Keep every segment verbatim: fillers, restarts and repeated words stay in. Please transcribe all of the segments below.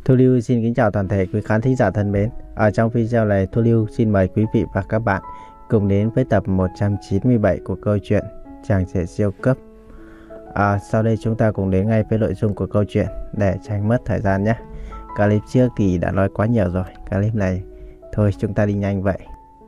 Thu Lưu xin kính chào toàn thể quý khán thính giả thân mến. Ở trong video này, Thu Lưu xin mời quý vị và các bạn cùng đến với tập một trăm chín mươi bảy của câu chuyện Chàng Trẻ Siêu Cấp. À, sau đây chúng ta cùng đến ngay với nội dung của câu chuyện để tránh mất thời gian nhé. Clip trước thì đã nói quá nhiều rồi, clip này thôi chúng ta đi nhanh vậy.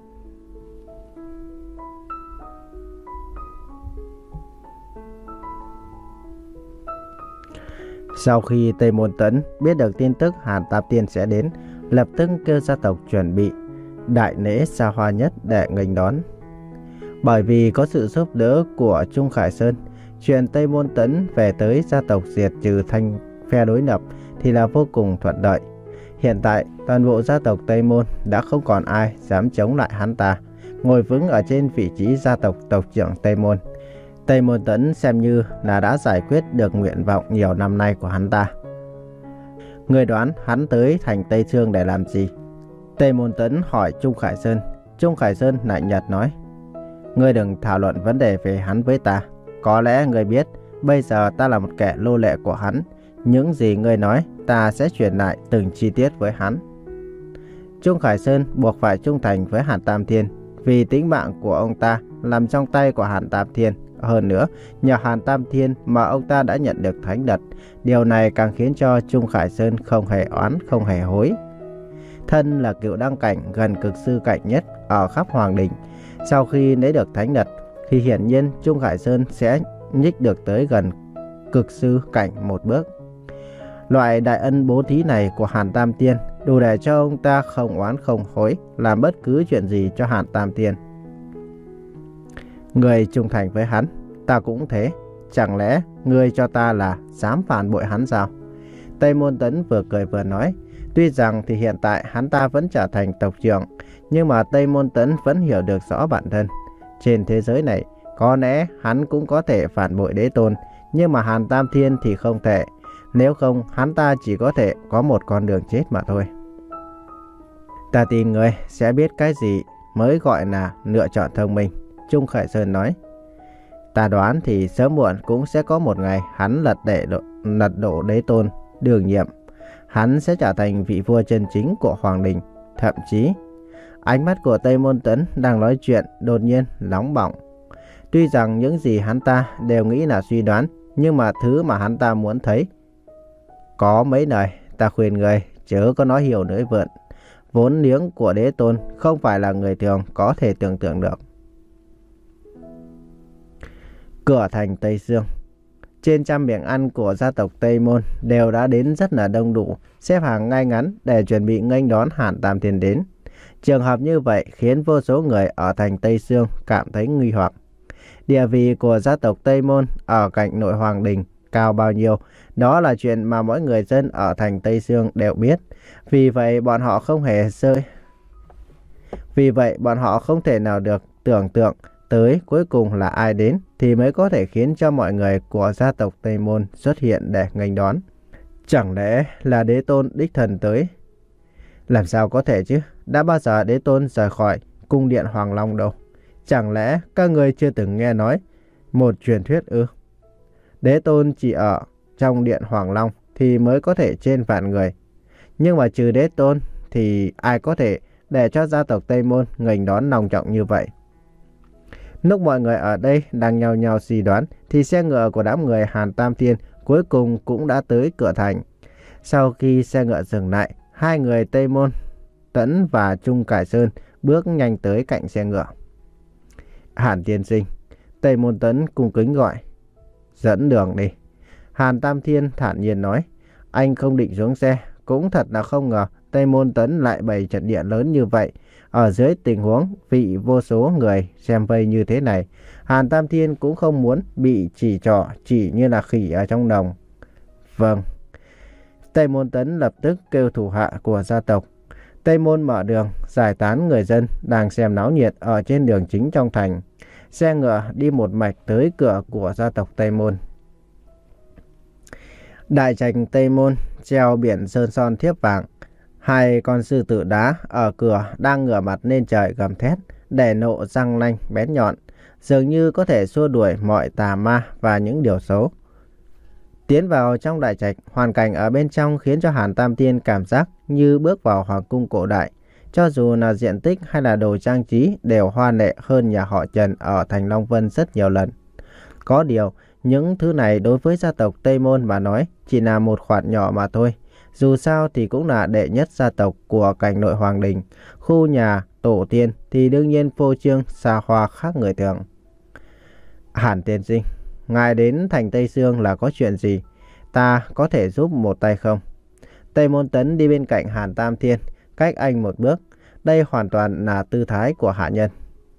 Sau khi Tây Môn Tẫn biết được tin tức Hàn Tam Tiên sẽ đến, lập tức kêu gia tộc chuẩn bị đại lễ xa hoa nhất để nghênh đón. Bởi vì có sự giúp đỡ của Trung Khải Sơn, chuyện Tây Môn Tẫn về tới gia tộc diệt trừ thanh phe đối lập thì là vô cùng thuận lợi. Hiện tại toàn bộ gia tộc Tây Môn đã không còn ai dám chống lại hắn ta, ngồi vững ở trên vị trí gia tộc tộc trưởng Tây Môn. Tây Môn Tẫn xem như là đã giải quyết được nguyện vọng nhiều năm nay của hắn ta. Người đoán hắn tới thành Tây Sương để làm gì? Tây Môn Tẫn hỏi Trung Khải Sơn. Trung Khải Sơn lạnh nhạt nói: Ngươi đừng thảo luận vấn đề về hắn với ta. Có lẽ ngươi biết bây giờ ta là một kẻ nô lệ của hắn. Những gì ngươi nói ta sẽ truyền lại từng chi tiết với hắn. Trung Khải Sơn buộc phải trung thành với Hàn Tam Thiên, vì tính mạng của ông ta nằm trong tay của Hàn Tam Thiên. Hơn nữa, nhờ Hàn Tam Thiên mà ông ta đã nhận được thánh đất. Điều này càng khiến cho Trung Khải Sơn không hề oán, không hề hối. Thân là cựu đăng cảnh gần cực sư cảnh nhất ở khắp Hoàng Đình, sau khi lấy được thánh đất thì hiển nhiên Trung Khải Sơn sẽ nhích được tới gần cực sư cảnh một bước. Loại đại ân bố thí này của Hàn Tam Thiên đủ để cho ông ta không oán không hối, làm bất cứ chuyện gì cho Hàn Tam Thiên. Người trung thành với hắn, ta cũng thế. Chẳng lẽ ngươi cho ta là dám phản bội hắn sao? Tây Môn Tẫn vừa cười vừa nói. Tuy rằng thì hiện tại hắn ta vẫn trở thành tộc trưởng, nhưng mà Tây Môn Tẫn vẫn hiểu được rõ bản thân. Trên thế giới này, có lẽ hắn cũng có thể phản bội đế tôn, nhưng mà Hàn Tam Thiên thì không thể. Nếu không, hắn ta chỉ có thể có một con đường chết mà thôi. Ta tin ngươi sẽ biết cái gì mới gọi là lựa chọn thông minh. Trung Khải Sơn nói: Ta đoán thì sớm muộn cũng sẽ có một ngày hắn lật để đổ, lật đổ đế tôn Đường Nhiệm. Hắn sẽ trở thành vị vua chân chính của Hoàng Đình. Thậm chí, ánh mắt của Tây Môn Tẫn đang nói chuyện đột nhiên nóng bỏng. Tuy rằng những gì hắn ta đều nghĩ là suy đoán, nhưng mà thứ mà hắn ta muốn thấy. Có mấy lời ta khuyên người chớ có nói hiểu lưỡi vượn. Vốn liếng của đế tôn không phải là người thường có thể tưởng tượng được. Cửa thành Tây Sương. Trên trăm miệng ăn của gia tộc Tây Môn đều đã đến rất là đông đủ, xếp hàng ngay ngắn để chuẩn bị nghênh đón Hàn Tam Thiên đến. Trường hợp như vậy khiến vô số người ở thành Tây Sương cảm thấy nguy hoặc. Địa vị của gia tộc Tây Môn ở cạnh nội Hoàng Đình cao bao nhiêu, đó là chuyện mà mỗi người dân ở thành Tây Sương đều biết. Vì vậy bọn họ không hề rơi. Vì vậy bọn họ không thể nào được tưởng tượng tới cuối cùng là ai đến thì mới có thể khiến cho mọi người của gia tộc Tây Môn xuất hiện để nghênh đón. Chẳng lẽ là đế tôn đích thần tới? Làm sao có thể chứ? Đã bao giờ đế tôn rời khỏi cung điện Hoàng Long đâu? Chẳng lẽ các người chưa từng nghe nói một truyền thuyết ư? Đế tôn chỉ ở trong điện Hoàng Long thì mới có thể trên vạn người. Nhưng mà trừ đế tôn thì ai có thể để cho gia tộc Tây Môn nghênh đón long trọng như vậy? Lúc mọi người ở đây đang nhao nhao suy đoán thì xe ngựa của đám người Hàn Tam Thiên cuối cùng cũng đã tới cửa thành. Sau khi xe ngựa dừng lại, hai người Tây Môn Tẫn và Trung Khải Sơn bước nhanh tới cạnh xe ngựa. Hàn tiên sinh. Tây Môn Tẫn cung kính gọi. Dẫn đường đi. Hàn Tam Thiên thản nhiên nói. Anh không định xuống xe. Cũng thật là không ngờ Tây Môn Tẫn lại bày trận địa lớn như vậy. Ở dưới tình huống vị vô số người xem vây như thế này, Hàn Tam Thiên cũng không muốn bị chỉ trỏ chỉ như là khỉ ở trong đồng. Vâng. Tây Môn Tẫn lập tức kêu thủ hạ của gia tộc Tây Môn mở đường giải tán người dân đang xem náo nhiệt ở trên đường chính trong thành. Xe ngựa đi một mạch tới cửa của gia tộc Tây Môn. Đại trạch Tây Môn treo biển sơn son thiếp vàng. Hai con sư tử đá ở cửa đang ngửa mặt lên trời gầm thét, để nộ răng nanh bén nhọn, dường như có thể xua đuổi mọi tà ma và những điều xấu. Tiến vào trong đại trạch, hoàn cảnh ở bên trong khiến cho Hàn Tam Thiên cảm giác như bước vào hoàng cung cổ đại. Cho dù là diện tích hay là đồ trang trí đều hoa lệ hơn nhà họ Trần ở thành Long Vân rất nhiều lần. Có điều, những thứ này đối với gia tộc Tây Môn mà nói chỉ là một khoản nhỏ mà thôi. Dù sao thì cũng là đệ nhất gia tộc của cảnh nội Hoàng Đình. Khu nhà tổ tiên thì đương nhiên phô trương xa hoa khác người thường. Hàn tiên sinh, ngài đến thành Tây Sương là có chuyện gì? Ta có thể giúp một tay không? Tây Môn Tấn đi bên cạnh Hàn Tam Thiên, cách anh một bước. Đây hoàn toàn là tư thái của hạ nhân.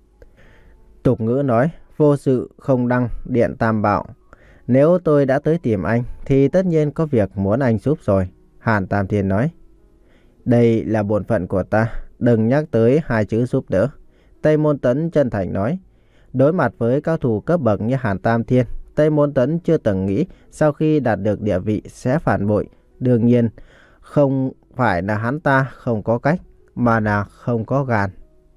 Tục ngữ nói, vô sự không đăng điện tam bảo. Nếu tôi đã tới tìm anh thì tất nhiên có việc muốn anh giúp rồi. Hàn Tam Thiên nói. Đây là bổn phận của ta, đừng nhắc tới hai chữ giúp đỡ. Tây Môn Tấn chân thành nói. Đối mặt với cao thủ cấp bậc như Hàn Tam Thiên, Tây Môn Tấn chưa từng nghĩ sau khi đạt được địa vị sẽ phản bội. Đương nhiên, không phải là hắn ta không có cách, mà là không có gan.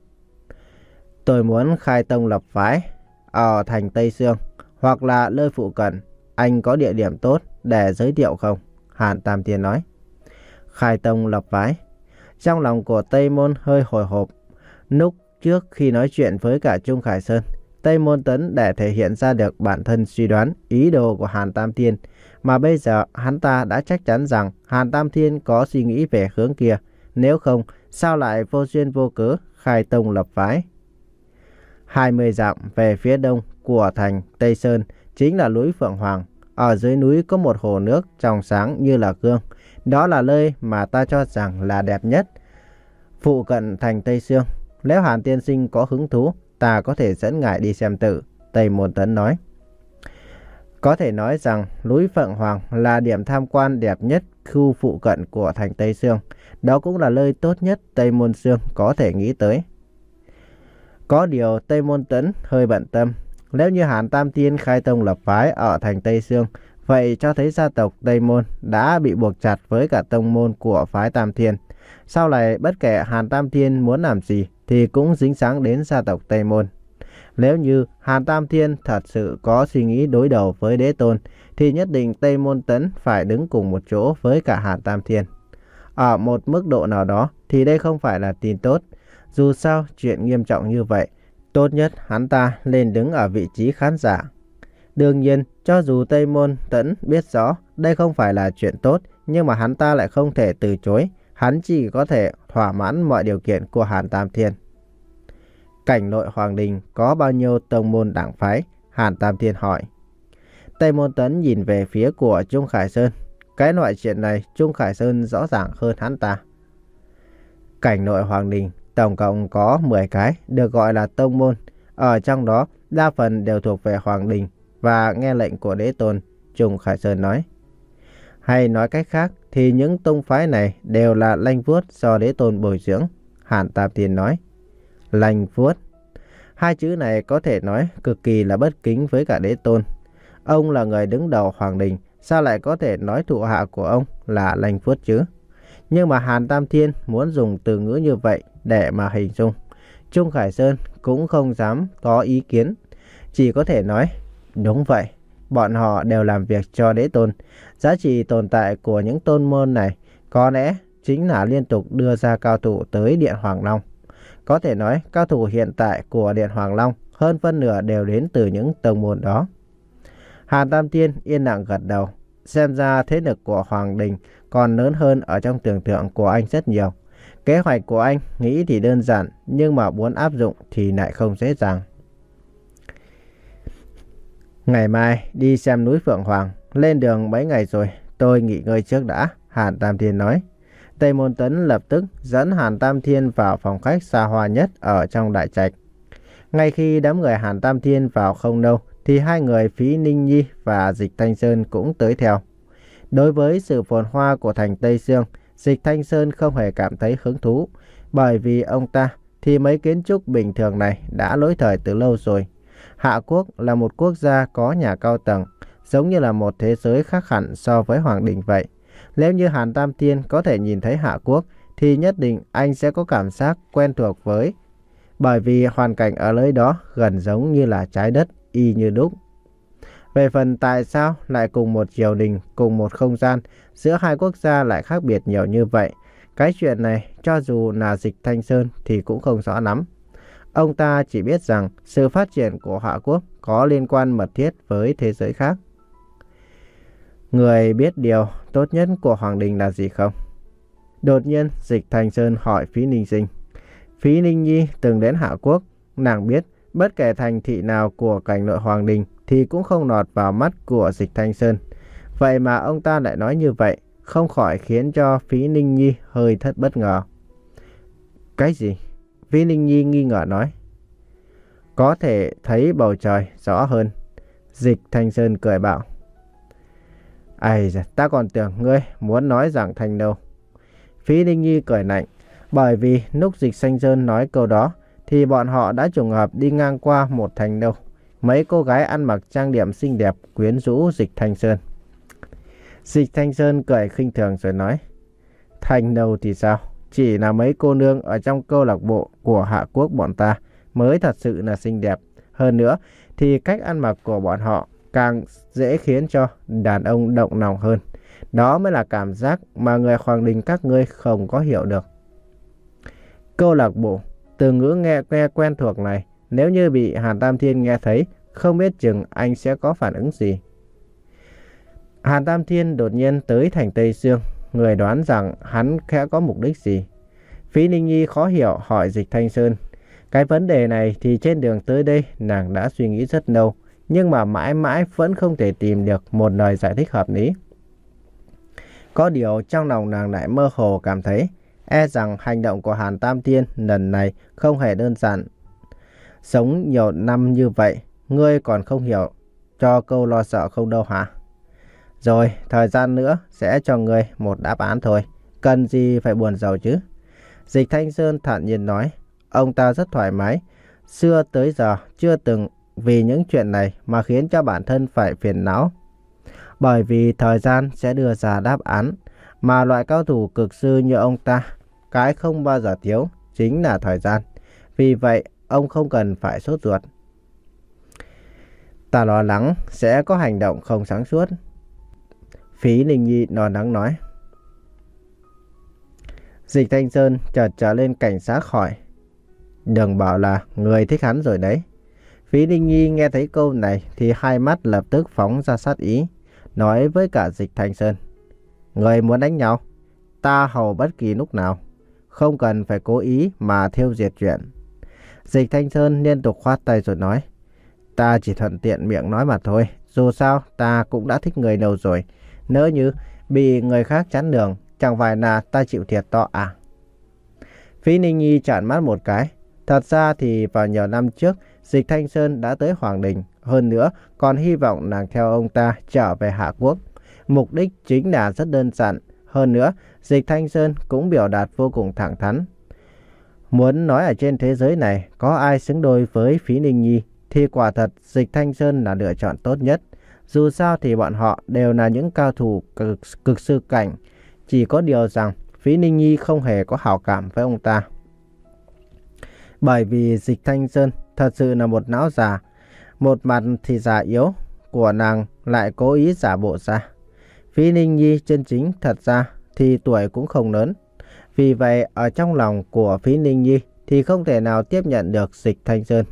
Tôi muốn khai tông lập phái ở thành Tây Sương, hoặc là nơi phụ cận. Anh có địa điểm tốt để giới thiệu không? Hàn Tam Thiên nói. Khai tông lập phái. Trong lòng của Tây Môn hơi hồi hộp. Lúc trước khi nói chuyện với cả Trung Khải Sơn, Tây Môn Tấn để thể hiện ra được bản thân suy đoán ý đồ của Hàn Tam Thiên, mà bây giờ hắn ta đã chắc chắn rằng Hàn Tam Thiên có suy nghĩ về hướng kia. Nếu không, sao lại vô duyên vô cớ khai tông lập phái? hai mươi dặm về phía đông của thành Tây Sơn chính là núi Phượng Hoàng. Ở dưới núi có một hồ nước trong sáng như là gương. Đó là nơi mà ta cho rằng là đẹp nhất phụ cận thành Tây Sương. Nếu Hàn tiên sinh có hứng thú, ta có thể dẫn ngài đi xem tự. Tây Môn Tấn nói. Có thể nói rằng núi Phượng Hoàng là điểm tham quan đẹp nhất khu phụ cận của thành Tây Sương. Đó cũng là nơi tốt nhất Tây Môn Sương có thể nghĩ tới. Có điều Tây Môn Tấn hơi bận tâm. Nếu như Hàn Tam Thiên khai tông lập phái ở thành Tây Sương, vậy cho thấy gia tộc Tây Môn đã bị buộc chặt với cả tông môn của phái Tam Thiên. Sau này bất kể Hàn Tam Thiên muốn làm gì thì cũng dính dáng đến gia tộc Tây Môn. Nếu như Hàn Tam Thiên thật sự có suy nghĩ đối đầu với đế tôn, thì nhất định Tây Môn Tấn phải đứng cùng một chỗ với cả Hàn Tam Thiên. Ở một mức độ nào đó thì đây không phải là tin tốt. Dù sao chuyện nghiêm trọng như vậy, tốt nhất hắn ta lên đứng ở vị trí khán giả. Đương nhiên, cho dù Tây Môn Tấn biết rõ đây không phải là chuyện tốt, nhưng mà hắn ta lại không thể từ chối. Hắn chỉ có thể thỏa mãn mọi điều kiện của Hàn Tam Thiên. Cảnh nội Hoàng Đình có bao nhiêu tông môn đảng phái? Hàn Tam Thiên hỏi. Tây Môn Tấn nhìn về phía của Trung Khải Sơn. Cái loại chuyện này Trung Khải Sơn rõ ràng hơn hắn ta. Cảnh nội Hoàng Đình tổng cộng có mười cái được gọi là tông môn. Ở trong đó đa phần đều thuộc về Hoàng Đình và nghe lệnh của đế tôn. Trung Khải Sơn nói. Hay nói cách khác thì những tông phái này đều là lanh vuốt do đế tôn bồi dưỡng. Hàn Tam Thiên nói. Lanh vuốt. Hai chữ này có thể nói cực kỳ là bất kính với cả đế tôn. Ông là người đứng đầu Hoàng Đình, sao lại có thể nói thủ hạ của ông là lanh vuốt chứ? Nhưng mà Hàn Tam Thiên muốn dùng từ ngữ như vậy để mà hình dung. Trung Khải Sơn cũng không dám có ý kiến, chỉ có thể nói đúng vậy. Bọn họ đều làm việc cho đế tôn. Giá trị tồn tại của những tôn môn này có lẽ chính là liên tục đưa ra cao thủ tới Điện Hoàng Long. Có thể nói cao thủ hiện tại của Điện Hoàng Long hơn phân nửa đều đến từ những tông môn đó. Hàn Tam Thiên yên lặng gật đầu. Xem ra thế lực của Hoàng Đình còn lớn hơn ở trong tưởng tượng của anh rất nhiều. Kế hoạch của anh nghĩ thì đơn giản, nhưng mà muốn áp dụng thì lại không dễ dàng. Ngày mai đi xem núi Phượng Hoàng. Lên đường mấy ngày rồi, tôi nghỉ ngơi trước đã. Hàn Tam Thiên nói. Tây Môn Tấn lập tức dẫn Hàn Tam Thiên vào phòng khách xa hoa nhất ở trong đại trạch. Ngay khi đám người Hàn Tam Thiên vào không lâu, thì hai người Phí Ninh Nhi và Dịch Thanh Sơn cũng tới theo. Đối với sự phồn hoa của thành Tây Sương, Dịch Thanh Sơn không hề cảm thấy hứng thú, bởi vì ông ta thì mấy kiến trúc bình thường này đã lỗi thời từ lâu rồi. Hạ Quốc là một quốc gia có nhà cao tầng, giống như là một thế giới khác hẳn so với Hoàng Đình vậy. Nếu như Hàn Tam Thiên có thể nhìn thấy Hạ Quốc, thì nhất định anh sẽ có cảm giác quen thuộc với, bởi vì hoàn cảnh ở nơi đó gần giống như là trái đất y như đúc. Về phần tại sao lại cùng một triều đình, cùng một không gian, giữa hai quốc gia lại khác biệt nhiều như vậy, cái chuyện này cho dù là Dịch Thanh Sơn thì cũng không rõ lắm. Ông ta chỉ biết rằng sự phát triển của Hạ Quốc có liên quan mật thiết với thế giới khác. Người biết điều tốt nhất của Hoàng Đình là gì không? Đột nhiên Dịch Thanh Sơn hỏi Phí Ninh Sinh. Phí Ninh Nhi từng đến Hạ Quốc, nàng biết bất kể thành thị nào của cảnh nội Hoàng Đình thì cũng không lọt vào mắt của Dịch Thanh Sơn. Vậy mà ông ta lại nói như vậy, không khỏi khiến cho Phí Ninh Nhi hơi thất bất ngờ. Cái gì? Phí Ninh Nhi nghi ngờ nói. Có thể thấy bầu trời rõ hơn. Dịch Thanh Sơn cười bảo. Ây da, ta còn tưởng ngươi muốn nói rằng thành đâu. Phí Ninh Nhi cười lạnh, bởi vì lúc Dịch Thanh Sơn nói câu đó thì bọn họ đã trùng hợp đi ngang qua một thành đâu. Mấy cô gái ăn mặc trang điểm xinh đẹp quyến rũ Dịch Thanh Sơn. Dịch Thanh Sơn cười khinh thường rồi nói. Thành đâu thì sao? Chỉ là mấy cô nương ở trong câu lạc bộ của Hạ Quốc bọn ta mới thật sự là xinh đẹp. Hơn nữa thì cách ăn mặc của bọn họ càng dễ khiến cho đàn ông động lòng hơn. Đó mới là cảm giác mà người Hoàng Đình các ngươi không có hiểu được. Câu lạc bộ, từ ngữ nghe, nghe quen thuộc này, nếu như bị Hàn Tam Thiên nghe thấy, không biết chừng anh sẽ có phản ứng gì. Hàn Tam Thiên đột nhiên tới thành Tây Sương, người đoán rằng hắn sẽ có mục đích gì. Phí Ninh Nhi khó hiểu hỏi Dịch Thanh Sơn. Cái vấn đề này thì trên đường tới đây nàng đã suy nghĩ rất lâu, nhưng mà mãi mãi vẫn không thể tìm được một lời giải thích hợp lý. Có điều trong lòng nàng lại mơ hồ cảm thấy, e rằng hành động của Hàn Tam Thiên lần này không hề đơn giản. Sống nhiều năm như vậy, ngươi còn không hiểu cho câu lo sợ không đâu hả? Rồi, thời gian nữa sẽ cho ngươi một đáp án thôi. Cần gì phải buồn rầu chứ? Dịch Thanh Sơn thản nhiên nói. Ông ta rất thoải mái. Xưa tới giờ chưa từng vì những chuyện này mà khiến cho bản thân phải phiền não. Bởi vì thời gian sẽ đưa ra đáp án. Mà loại cao thủ cực sư như ông ta, cái không bao giờ thiếu chính là thời gian. Vì vậy, ông không cần phải sốt ruột. Ta lo lắng sẽ có hành động không sáng suốt. Phí Ninh Nhi lo lắng nói. Dịch Thanh Sơn chợt trở lên cảnh giác hỏi. Đừng bảo là người thích hắn rồi đấy. Phí Ninh Nhi nghe thấy câu này thì hai mắt lập tức phóng ra sát ý, nói với cả Dịch Thanh Sơn. Người muốn đánh nhau, ta hầu bất kỳ lúc nào, không cần phải cố ý mà thiêu diệt chuyện. Dịch Thanh Sơn liên tục khoát tay rồi nói. Ta chỉ thuận tiện miệng nói mà thôi, dù sao ta cũng đã thích người lâu rồi. Nếu như bị người khác chắn đường, chẳng phải là ta chịu thiệt to à? Phí Ninh Nhi trợn mắt một cái. Thật ra thì vào nhiều năm trước, Dịch Thanh Sơn đã tới Hoàng Đình. Hơn nữa, còn hy vọng nàng theo ông ta trở về Hạ Quốc. Mục đích chính là rất đơn giản. Hơn nữa, Dịch Thanh Sơn cũng biểu đạt vô cùng thẳng thắn. Muốn nói ở trên thế giới này có ai xứng đôi với Phí Ninh Nhi thì quả thật Dịch Thanh Sơn là lựa chọn tốt nhất. Dù sao thì bọn họ đều là những cao thủ cực, cực sư cảnh. Chỉ có điều rằng Phí Ninh Nhi không hề có hảo cảm với ông ta. Bởi vì Dịch Thanh Sơn thật sự là một não già. Một mặt thì già yếu của nàng lại cố ý giả bộ ra. Phí Ninh Nhi chân chính thật ra thì tuổi cũng không lớn. Vì vậy ở trong lòng của Phí Ninh Nhi thì không thể nào tiếp nhận được Dịch Thanh Sơn.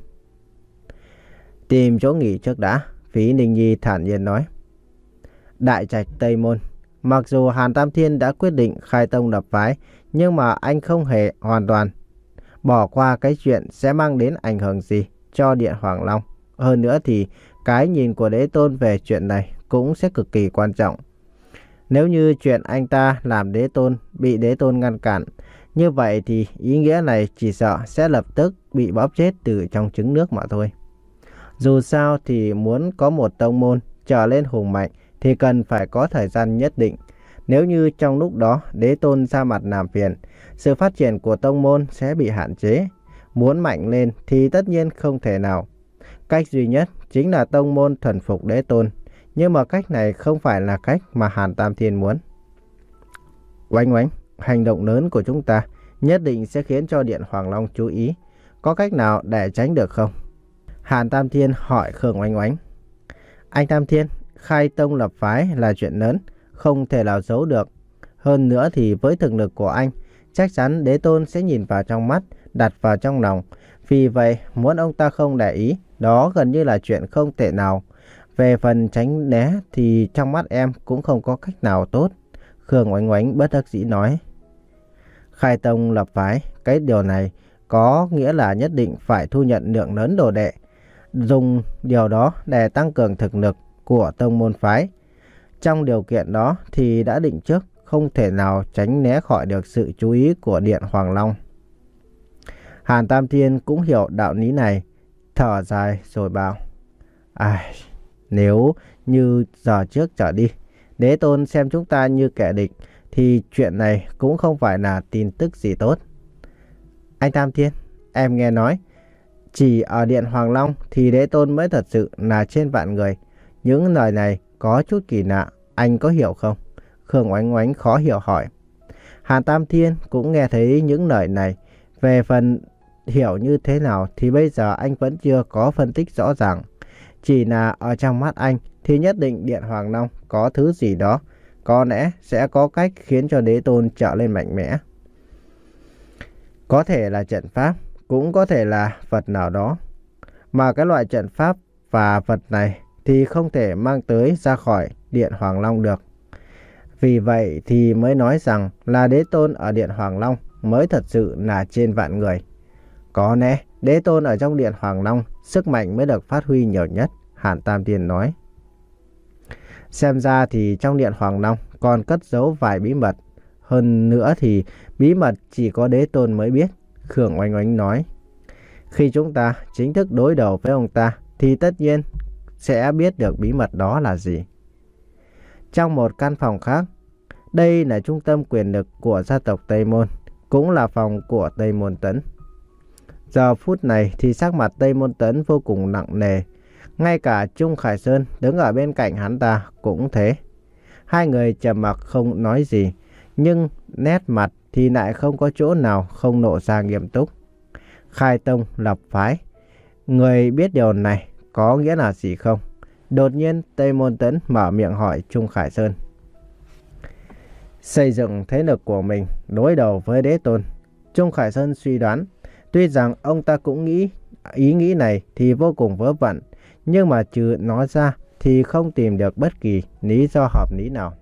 Tìm chỗ nghỉ trước đã, Phí Ninh Nhi thản nhiên nói. Đại trạch Tây Môn. Mặc dù Hàn Tam Thiên đã quyết định khai tông lập phái, nhưng mà anh không hề hoàn toàn bỏ qua cái chuyện sẽ mang đến ảnh hưởng gì cho Điện Hoàng Long. Hơn nữa thì cái nhìn của Đế Tôn về chuyện này cũng sẽ cực kỳ quan trọng. Nếu như chuyện anh ta làm Đế Tôn bị Đế Tôn ngăn cản, như vậy thì ý nghĩa này chỉ sợ sẽ lập tức bị bóp chết từ trong trứng nước mà thôi. Dù sao thì muốn có một tông môn trở lên hùng mạnh thì cần phải có thời gian nhất định. Nếu như trong lúc đó Đế Tôn ra mặt làm phiền, sự phát triển của tông môn sẽ bị hạn chế. Muốn mạnh lên thì tất nhiên không thể nào. Cách duy nhất chính là tông môn thuần phục Đế Tôn. Nhưng mà cách này không phải là cách mà Hàn Tam Thiên muốn. Oánh oánh, hành động lớn của chúng ta nhất định sẽ khiến cho Điện Hoàng Long chú ý. Có cách nào để tránh được không? Hàn Tam Thiên hỏi Khương Oánh Oánh. Anh Tam Thiên, khai tông lập phái là chuyện lớn, không thể nào giấu được. Hơn nữa thì với thực lực của anh, chắc chắn đế tôn sẽ nhìn vào trong mắt, đặt vào trong lòng. Vì vậy, muốn ông ta không để ý, đó gần như là chuyện không thể nào. Về phần tránh né thì trong mắt em cũng không có cách nào tốt. Khương Oánh Oánh bất đắc dĩ nói. Khai tông lập phái, cái điều này có nghĩa là nhất định phải thu nhận lượng lớn đồ đệ, dùng điều đó để tăng cường thực lực của tông môn phái. Trong điều kiện đó thì đã định trước, không thể nào tránh né khỏi được sự chú ý của Điện Hoàng Long. Hàn Tam Thiên cũng hiểu đạo lý này, thở dài rồi bảo. Ai, nếu như giờ trước trở đi, đế tôn xem chúng ta như kẻ địch, thì chuyện này cũng không phải là tin tức gì tốt. Anh Tam Thiên, em nghe nói, chỉ ở Điện Hoàng Long thì đế tôn mới thật sự là trên vạn người. Những lời này có chút kỳ lạ, anh có hiểu không? Khương Oánh Oánh khó hiểu hỏi. Hàn Tam Thiên cũng nghe thấy những lời này. Về phần hiểu như thế nào thì bây giờ anh vẫn chưa có phân tích rõ ràng. Chỉ là ở trong mắt anh thì nhất định Điện Hoàng Long có thứ gì đó, có lẽ sẽ có cách khiến cho đế tôn trở lên mạnh mẽ. Có thể là trận pháp, cũng có thể là vật nào đó. Mà cái loại trận pháp và vật này thì không thể mang tới ra khỏi Điện Hoàng Long được. Vì vậy thì mới nói rằng là đế tôn ở Điện Hoàng Long mới thật sự là trên vạn người. Có lẽ đế tôn ở trong Điện Hoàng Long sức mạnh mới được phát huy nhiều nhất, Hàn Tam Thiên nói. Xem ra thì trong Điện Hoàng Long còn cất giấu vài bí mật. Hơn nữa thì bí mật chỉ có đế tôn mới biết, Khương Oánh Oánh nói. Khi chúng ta chính thức đối đầu với ông ta thì tất nhiên sẽ biết được bí mật đó là gì. Trong một căn phòng khác, đây là trung tâm quyền lực của gia tộc Tây Môn, cũng là phòng của Tây Môn Tấn. Giờ phút này thì sắc mặt Tây Môn Tấn vô cùng nặng nề. Ngay cả Trung Khải Sơn đứng ở bên cạnh hắn ta cũng thế. Hai người trầm mặc không nói gì, nhưng nét mặt thì lại không có chỗ nào không lộ ra nghiêm túc. Khai tông lập phái, người biết điều này có nghĩa là gì không? Đột nhiên Tây Môn Tấn mở miệng hỏi Trung Khải Sơn. Xây dựng thế lực của mình đối đầu với đế tôn. Trung Khải Sơn suy đoán, tuy rằng ông ta cũng nghĩ ý nghĩ này thì vô cùng vớ vẩn, nhưng mà trừ nói ra thì không tìm được bất kỳ lý do hợp lý nào.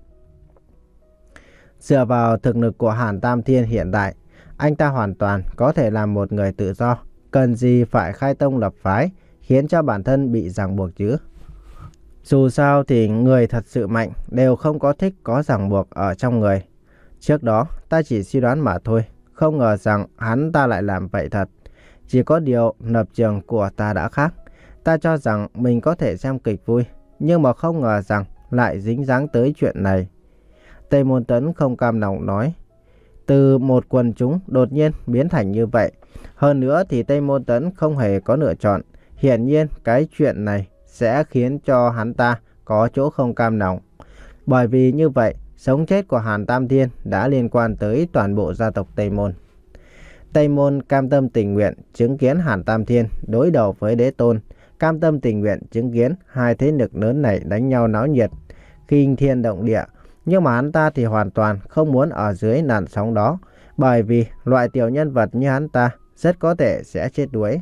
Dựa vào thực lực của Hàn Tam Thiên hiện tại, anh ta hoàn toàn có thể làm một người tự do, cần gì phải khai tông lập phái, khiến cho bản thân bị ràng buộc chứ. Dù sao thì người thật sự mạnh đều không có thích có ràng buộc ở trong người. Trước đó ta chỉ suy đoán mà thôi, không ngờ rằng hắn ta lại làm vậy thật. Chỉ có điều lập trường của ta đã khác. Ta cho rằng mình có thể xem kịch vui, nhưng mà không ngờ rằng lại dính dáng tới chuyện này. Tây Môn Tấn không cam lòng nói. Từ một quần chúng đột nhiên biến thành như vậy. Hơn nữa thì Tây Môn Tấn không hề có lựa chọn. Hiển nhiên cái chuyện này sẽ khiến cho hắn ta có chỗ không cam lòng. Bởi vì như vậy, sống chết của Hàn Tam Thiên đã liên quan tới toàn bộ gia tộc Tây Môn. Tây Môn cam tâm tình nguyện chứng kiến Hàn Tam Thiên đối đầu với đế tôn, cam tâm tình nguyện chứng kiến hai thế lực lớn này đánh nhau náo nhiệt, kinh thiên động địa. Nhưng mà hắn ta thì hoàn toàn không muốn ở dưới làn sóng đó, bởi vì loại tiểu nhân vật như hắn ta rất có thể sẽ chết đuối.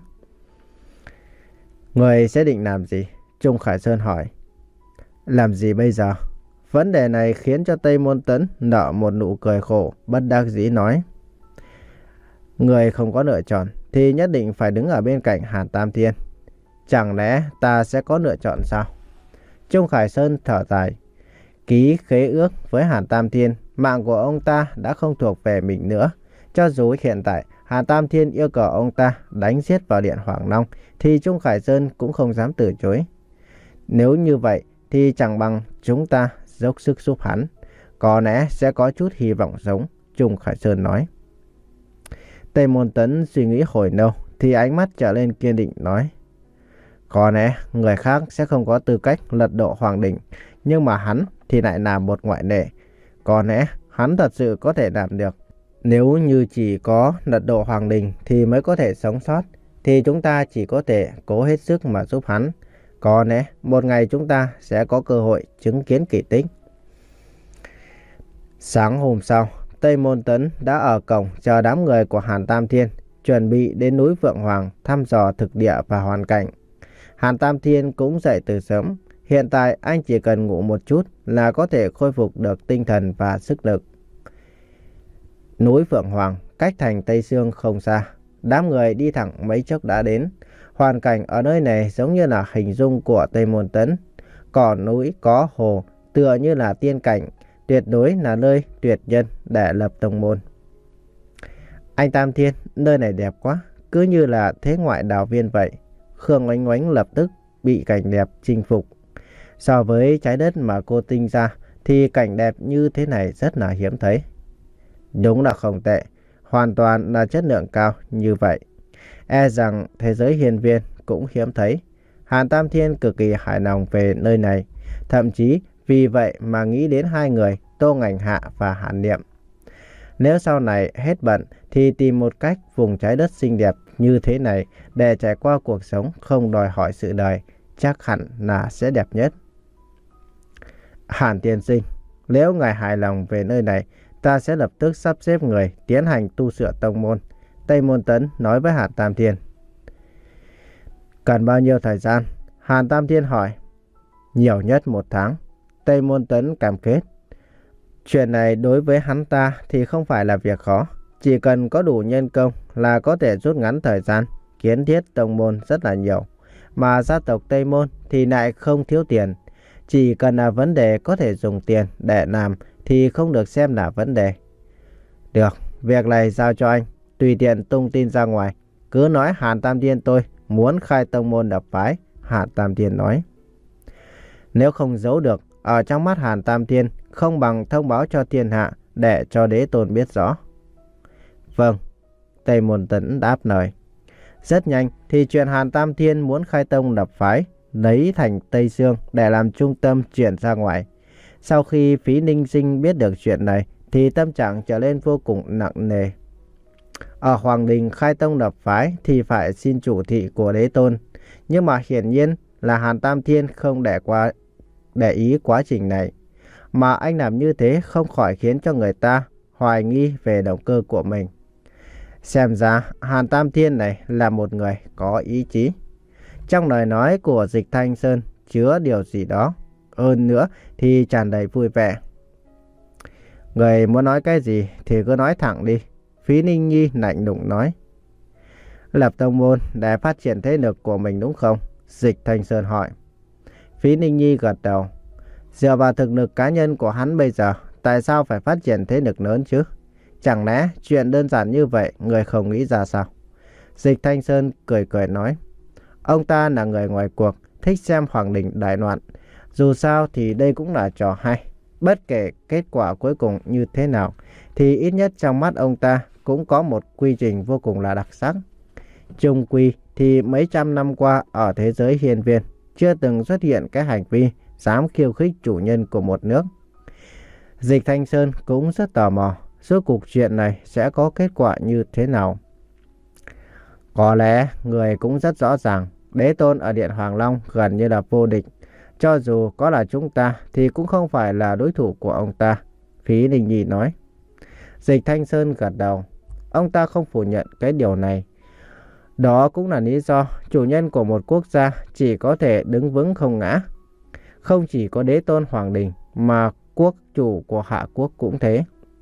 Người sẽ định làm gì? Trung Khải Sơn hỏi. Làm gì bây giờ? Vấn đề này khiến cho Tây Môn Tấn nở một nụ cười khổ, bất đắc dĩ nói. Người không có lựa chọn thì nhất định phải đứng ở bên cạnh Hàn Tam Thiên. Chẳng lẽ ta sẽ có lựa chọn sao? Trung Khải Sơn thở dài. Ký khế ước với Hàn Tam Thiên, mạng của ông ta đã không thuộc về mình nữa. Cho dù hiện tại Hàn Tam Thiên yêu cầu ông ta đánh giết vào Điện Hoàng Long, thì Trung Khải Sơn cũng không dám từ chối. Nếu như vậy thì chẳng bằng chúng ta dốc sức giúp hắn, có lẽ sẽ có chút hy vọng sống, Trung Khải Sơn nói. Tây Môn Tấn suy nghĩ hồi lâu thì ánh mắt trở lên kiên định nói. Có lẽ người khác sẽ không có tư cách lật đổ Hoàng Đình, nhưng mà hắn thì lại là một ngoại lệ. Có lẽ hắn thật sự có thể làm được. Nếu như chỉ có lật đổ Hoàng Đình thì mới có thể sống sót, thì chúng ta chỉ có thể cố hết sức mà giúp hắn. Có lẽ một ngày chúng ta sẽ có cơ hội chứng kiến kỳ tích. Sáng hôm sau, Tây Môn Tấn đã ở cổng chờ đám người của Hàn Tam Thiên chuẩn bị đến núi Phượng Hoàng thăm dò thực địa và hoàn cảnh. Hàn Tam Thiên cũng dậy từ sớm. Hiện tại anh chỉ cần ngủ một chút là có thể khôi phục được tinh thần và sức lực. Núi Phượng Hoàng cách thành Tây Sương không xa. Đám người đi thẳng mấy chốc đã đến. Hoàn cảnh ở nơi này giống như là hình dung của Tây Môn Tấn. Có núi, có hồ, tựa như là tiên cảnh, tuyệt đối là nơi tuyệt nhân để lập tông môn. Anh Tam Thiên, nơi này đẹp quá, cứ như là thế ngoại đào viên vậy. Khương Oánh Oánh lập tức bị cảnh đẹp chinh phục. So với trái đất mà cô tinh ra thì cảnh đẹp như thế này rất là hiếm thấy. Đúng là không tệ, hoàn toàn là chất lượng cao như vậy. E rằng thế giới hiên viên cũng hiếm thấy. Hàn Tam Thiên cực kỳ hài lòng về nơi này. Thậm chí vì vậy mà nghĩ đến hai người Tô Ngành Hạ và Hàn Niệm. Nếu sau này hết bận thì tìm một cách vùng trái đất xinh đẹp như thế này để trải qua cuộc sống không đòi hỏi sự đời, chắc hẳn là sẽ đẹp nhất. Hàn tiên sinh, nếu ngài hài lòng về nơi này, ta sẽ lập tức sắp xếp người tiến hành tu sửa tông môn. Tây Môn Tấn nói với Hàn Tam Thiên. Cần bao nhiêu thời gian? Hàn Tam Thiên hỏi. Nhiều nhất một tháng. Tây Môn Tấn cam kết. Chuyện này đối với hắn ta thì không phải là việc khó. Chỉ cần có đủ nhân công là có thể rút ngắn thời gian. Kiến thiết tông môn rất là nhiều. Mà gia tộc Tây Môn thì lại không thiếu tiền. Chỉ cần là vấn đề có thể dùng tiền để làm thì không được xem là vấn đề. Được, việc này giao cho anh. Tùy tiện tung tin ra ngoài. Cứ nói Hàn Tam Thiên tôi muốn khai tông môn đập phái. Hàn Tam Thiên nói. Nếu không giấu được, ở trong mắt Hàn Tam Thiên không bằng thông báo cho thiên hạ để cho đế tôn biết rõ. Vâng, Tây Môn Tấn đáp lời. Rất nhanh thì chuyện Hàn Tam Thiên muốn khai tông lập phái, lấy thành Tây Sương để làm trung tâm chuyển ra ngoài. Sau khi Phí Ninh Sinh biết được chuyện này thì tâm trạng trở nên vô cùng nặng nề. Ở Hoàng Đình khai tông lập phái thì phải xin chủ thị của đế tôn. Nhưng mà hiển nhiên là Hàn Tam Thiên không để qua để ý quá trình này. Mà anh làm như thế không khỏi khiến cho người ta hoài nghi về động cơ của mình. Xem ra Hàn Tam Thiên này là một người có ý chí. Trong lời nói của Dịch Thanh Sơn chứa điều gì đó. Hơn nữa thì tràn đầy vui vẻ. Người muốn nói cái gì thì cứ nói thẳng đi. Phí Ninh Nhi lạnh lùng nói. Lập tông môn để phát triển thế lực của mình đúng không? Dịch Thanh Sơn hỏi. Phí Ninh Nhi gật đầu. Dựa vào thực lực cá nhân của hắn bây giờ, tại sao phải phát triển thế lực lớn chứ? Chẳng lẽ chuyện đơn giản như vậy người không nghĩ ra sao? Dịch Thanh Sơn cười cười nói. Ông ta là người ngoài cuộc, thích xem Hoàng Đình đại loạn. Dù sao thì đây cũng là trò hay. Bất kể kết quả cuối cùng như thế nào, thì ít nhất trong mắt ông ta cũng có một quy trình vô cùng là đặc sắc. Chung quy thì mấy trăm năm qua ở thế giới hiên viên, chưa từng xuất hiện cái hành vi dám khiêu khích chủ nhân của một nước. Dịch Thanh Sơn cũng rất tò mò, rốt cuộc chuyện này sẽ có kết quả như thế nào. Có lẽ người cũng rất rõ ràng, đế tôn ở Điện Hoàng Long gần như là vô địch. Cho dù có là chúng ta thì cũng không phải là đối thủ của ông ta. Phí Ninh Nhi nói. Dịch Thanh Sơn gật đầu. Ông ta không phủ nhận cái điều này. Đó cũng là lý do chủ nhân của một quốc gia chỉ có thể đứng vững không ngã. Không chỉ có đế tôn Hoàng Đình mà quốc chủ của Hạ Quốc cũng thế.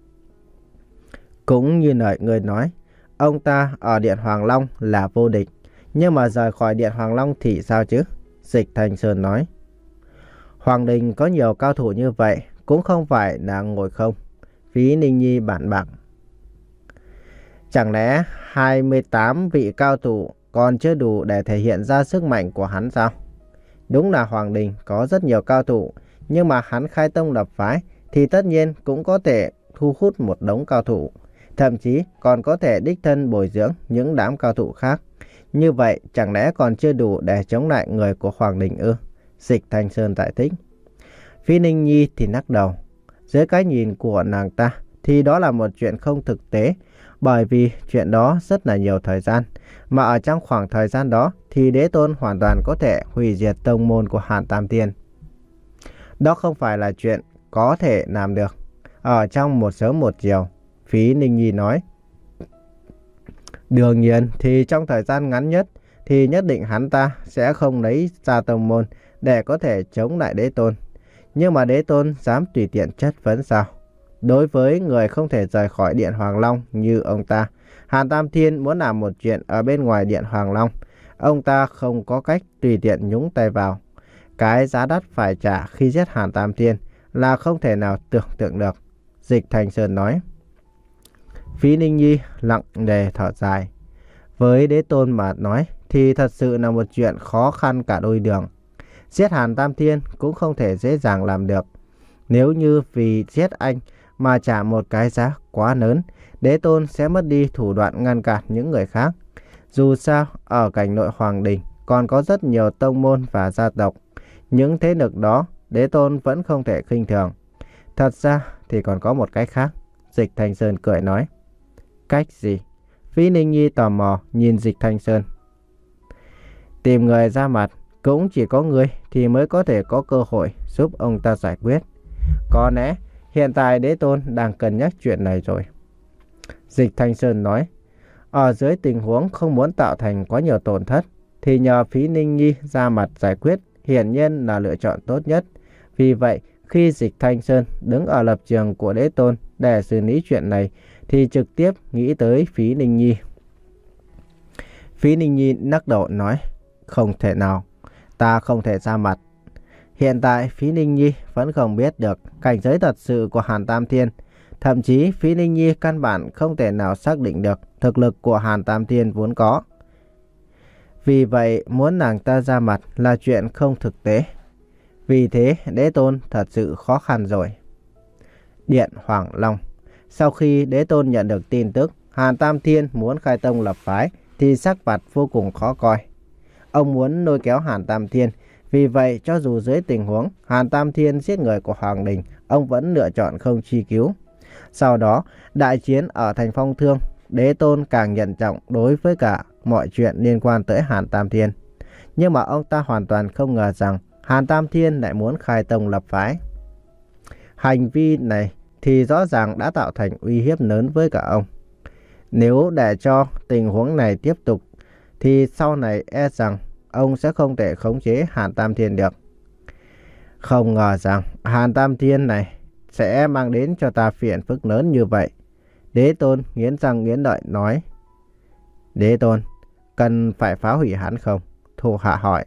Cũng như lời người nói, ông ta ở Điện Hoàng Long là vô địch. Nhưng mà rời khỏi Điện Hoàng Long thì sao chứ? Dịch Thanh Sơn nói. Hoàng Đình có nhiều cao thủ như vậy cũng không phải là ngồi không. Phí Ninh Nhi bản bạc. Chẳng lẽ hai mươi tám vị cao thủ còn chưa đủ để thể hiện ra sức mạnh của hắn sao? Đúng là Hoàng Đình có rất nhiều cao thủ, nhưng mà hắn khai tông lập phái thì tất nhiên cũng có thể thu hút một đống cao thủ. Thậm chí còn có thể đích thân bồi dưỡng những đám cao thủ khác. Như vậy chẳng lẽ còn chưa đủ để chống lại người của Hoàng Đình ư? Dịch Thanh Sơn giải thích. Phi Ninh Nhi thì lắc đầu. Dưới cái nhìn của nàng ta thì đó là một chuyện không thực tế, bởi vì chuyện đó rất là nhiều thời gian. Mà ở trong khoảng thời gian đó thì Đế Tôn hoàn toàn có thể hủy diệt tông môn của Hàn Tam Thiên. Đó không phải là chuyện có thể làm được ở trong một sớm một chiều, Phí Ninh Nhi nói. Đương nhiên thì trong thời gian ngắn nhất thì nhất định hắn ta sẽ không lấy ra tông môn để có thể chống lại Đế Tôn. Nhưng mà Đế Tôn dám tùy tiện chất vấn sao? Đối với người không thể rời khỏi Điện Hoàng Long như ông ta, Hàn Tam Thiên muốn làm một chuyện ở bên ngoài Điện Hoàng Long, ông ta không có cách tùy tiện nhúng tay vào. Cái giá đắt phải trả khi giết Hàn Tam Thiên là không thể nào tưởng tượng được, Dịch Thanh Sơn nói. Phí Ninh Nhi lặng nề thở dài. Với Đế Tôn mà nói thì thật sự là một chuyện khó khăn cả đôi đường. Giết Hàn Tam Thiên cũng không thể dễ dàng làm được. Nếu như vì giết anh mà trả một cái giá quá lớn, Đế Tôn sẽ mất đi thủ đoạn ngăn cản những người khác. Dù sao, ở cảnh nội Hoàng Đình còn có rất nhiều tông môn và gia tộc. Những thế lực đó, Đế Tôn vẫn không thể khinh thường. Thật ra thì còn có một cách khác, Dịch Thanh Sơn cười nói. Cách gì? Phí Ninh Nhi tò mò nhìn Dịch Thanh Sơn. Tìm người ra mặt, cũng chỉ có người thì mới có thể có cơ hội giúp ông ta giải quyết. Có lẽ hiện tại Đế Tôn đang cân nhắc chuyện này rồi. Dịch Thanh Sơn nói. Ở dưới tình huống không muốn tạo thành quá nhiều tổn thất thì nhờ Phí Ninh Nhi ra mặt giải quyết hiển nhiên là lựa chọn tốt nhất. Vì vậy khi Dịch Thanh Sơn đứng ở lập trường của Đế Tôn để xử lý chuyện này thì trực tiếp nghĩ tới Phí Ninh Nhi. Phí Ninh Nhi lắc đầu nói. Không thể nào, ta không thể ra mặt. Hiện tại Phí Ninh Nhi vẫn không biết được cảnh giới thật sự của Hàn Tam Thiên. Thậm chí Phí Ninh Nhi căn bản không thể nào xác định được thực lực của Hàn Tam Thiên vốn có. Vì vậy muốn nàng ta ra mặt là chuyện không thực tế. Vì thế Đế Tôn thật sự khó khăn rồi. Điện Hoàng Long. Sau khi Đế Tôn nhận được tin tức Hàn Tam Thiên muốn khai tông lập phái thì sắc mặt vô cùng khó coi. Ông muốn lôi kéo Hàn Tam Thiên. Vì vậy cho dù dưới tình huống Hàn Tam Thiên giết người của Hoàng Đình, ông vẫn lựa chọn không truy cứu. Sau đó đại chiến ở thành Phong Thương, Đế Tôn càng nhận trọng đối với cả mọi chuyện liên quan tới Hàn Tam Thiên. Nhưng mà ông ta hoàn toàn không ngờ rằng Hàn Tam Thiên lại muốn khai tông lập phái. Hành vi này thì rõ ràng đã tạo thành uy hiếp lớn với cả ông. Nếu để cho tình huống này tiếp tục thì sau này e rằng ông sẽ không thể khống chế Hàn Tam Thiên được. Không ngờ rằng Hàn Tam Thiên này sẽ mang đến cho ta phiền phức lớn như vậy. Đế Tôn nghiến răng nghiến lợi nói. Đế Tôn, cần phải phá hủy hắn không? Thủ hạ hỏi.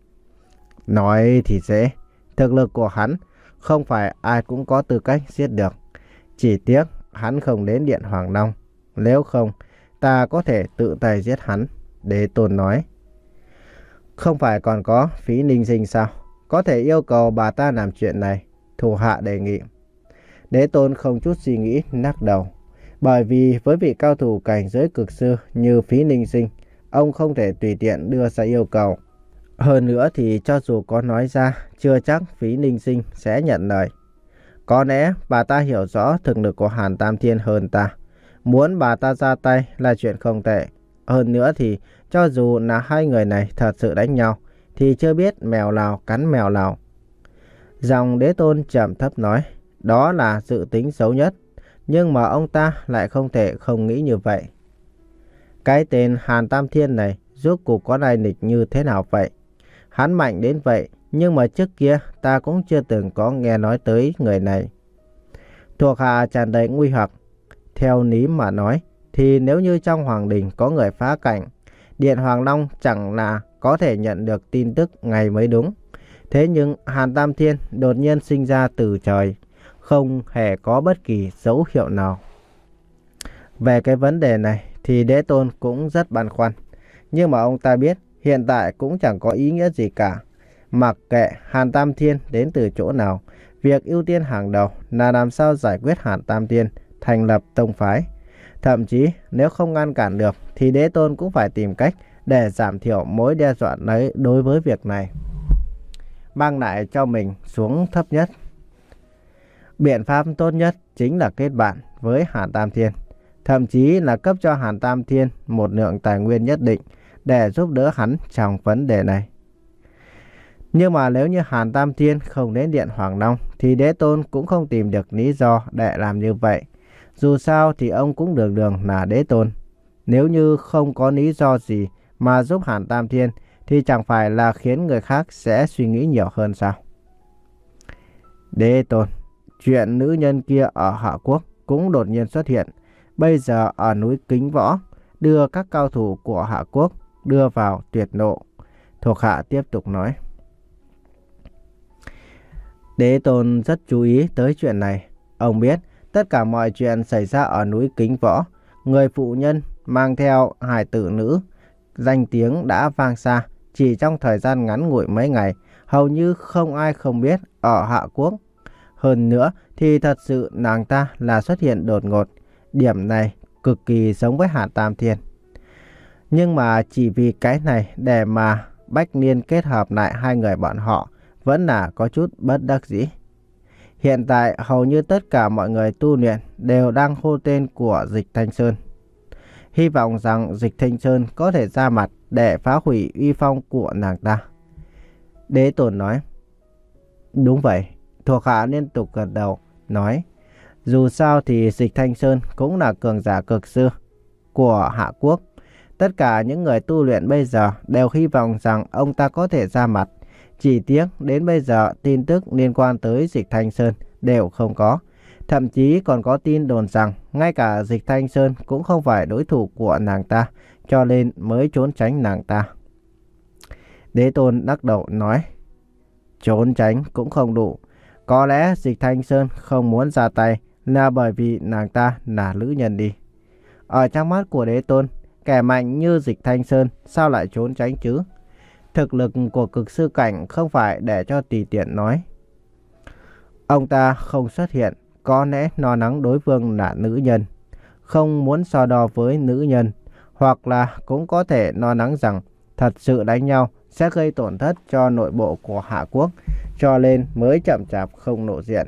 Nói thì dễ, thực lực của hắn không phải ai cũng có tư cách giết được. Chỉ tiếc hắn không đến Điện Hoàng Long. Nếu không, ta có thể tự tay giết hắn. Đế Tôn nói. Không phải còn có Phí Ninh Sinh sao? Có thể yêu cầu bà ta làm chuyện này. Thủ hạ đề nghị. Đế Tôn không chút suy nghĩ lắc đầu. Bởi vì với vị cao thủ cảnh giới cực sư như Phí Ninh Sinh, ông không thể tùy tiện đưa ra yêu cầu. Hơn nữa thì cho dù có nói ra, chưa chắc Phí Ninh Sinh sẽ nhận lời. Có lẽ bà ta hiểu rõ thực lực của Hàn Tam Thiên hơn ta. Muốn bà ta ra tay là chuyện không tệ. Hơn nữa thì cho dù là hai người này thật sự đánh nhau thì chưa biết mèo nào cắn mèo nào. Dòng Đế Tôn trầm thấp nói. Đó là dự tính xấu nhất. Nhưng mà ông ta lại không thể không nghĩ như vậy. Cái tên Hàn Tam Thiên này rốt cuộc có lai lịch như thế nào vậy? Hắn mạnh đến vậy, nhưng mà trước kia ta cũng chưa từng có nghe nói tới người này. Thuộc hạ tràn đầy nguy hoặc. Theo lý mà nói, thì nếu như trong Hoàng Đình có người phá cảnh, Điện Hoàng Long chẳng là có thể nhận được tin tức ngày mới đúng. Thế nhưng Hàn Tam Thiên đột nhiên sinh ra từ trời, không hề có bất kỳ dấu hiệu nào. Về cái vấn đề này thì Đế Tôn cũng rất băn khoăn. Nhưng mà ông ta biết hiện tại cũng chẳng có ý nghĩa gì cả. Mặc kệ Hàn Tam Thiên đến từ chỗ nào, việc ưu tiên hàng đầu là làm sao giải quyết Hàn Tam Thiên, thành lập tông phái. Thậm chí nếu không ngăn cản được thì Đế Tôn cũng phải tìm cách để giảm thiểu mối đe dọa đấy đối với việc này, mang lại cho mình xuống thấp nhất. Biện pháp tốt nhất chính là kết bạn với Hàn Tam Thiên, thậm chí là cấp cho Hàn Tam Thiên một lượng tài nguyên nhất định để giúp đỡ hắn trong vấn đề này. Nhưng mà nếu như Hàn Tam Thiên không đến Điện Hoàng Long thì Đế Tôn cũng không tìm được lý do để làm như vậy. Dù sao thì ông cũng đường đường là Đế Tôn. Nếu như không có lý do gì mà giúp Hàn Tam Thiên thì chẳng phải là khiến người khác sẽ suy nghĩ nhiều hơn sao? Đế Tôn, chuyện nữ nhân kia ở Hạ Quốc cũng đột nhiên xuất hiện. Bây giờ ở núi Kính Võ, đưa các cao thủ của Hạ Quốc đưa vào tuyệt nộ. Thuộc hạ tiếp tục nói. Đế Tôn rất chú ý tới chuyện này. Ông biết tất cả mọi chuyện xảy ra ở núi Kính Võ. Người phụ nhân mang theo hài tử nữ, danh tiếng đã vang xa. Chỉ trong thời gian ngắn ngủi mấy ngày, hầu như không ai không biết ở Hạ Quốc. Hơn nữa thì thật sự nàng ta là xuất hiện đột ngột. Điểm này cực kỳ giống với Hàn Tam Thiên. Nhưng mà chỉ vì cái này để mà Bách Niên kết hợp lại hai người bọn họ vẫn là có chút bất đắc dĩ. Hiện tại hầu như tất cả mọi người tu luyện đều đang hô tên của Dịch Thanh Sơn. Hy vọng rằng Dịch Thanh Sơn có thể ra mặt để phá hủy uy phong của nàng ta. Đế Tôn nói. Đúng vậy. Thuộc hạ liên tục gật đầu nói. Dù sao thì Dịch Thanh Sơn cũng là cường giả cực sư của Hạ Quốc. Tất cả những người tu luyện bây giờ đều hy vọng rằng ông ta có thể ra mặt. Chỉ tiếc đến bây giờ tin tức liên quan tới Dịch Thanh Sơn đều không có. Thậm chí còn có tin đồn rằng ngay cả Dịch Thanh Sơn cũng không phải đối thủ của nàng ta, cho nên mới trốn tránh nàng ta. Đế Tôn đắc đầu nói. Trốn tránh cũng không đủ. Có lẽ Dịch Thanh Sơn không muốn ra tay là bởi vì nàng ta là nữ nhân đi. Ở trong mắt của Đế Tôn, kẻ mạnh như Dịch Thanh Sơn sao lại trốn tránh chứ? Thực lực của cực sư cảnh không phải để cho tùy tiện nói. Ông ta không xuất hiện, có lẽ lo lắng đối phương là nữ nhân, không muốn so đo với nữ nhân, hoặc là cũng có thể lo lắng rằng thật sự đánh nhau sẽ gây tổn thất cho nội bộ của Hạ Quốc, cho nên mới chậm chạp không lộ diện.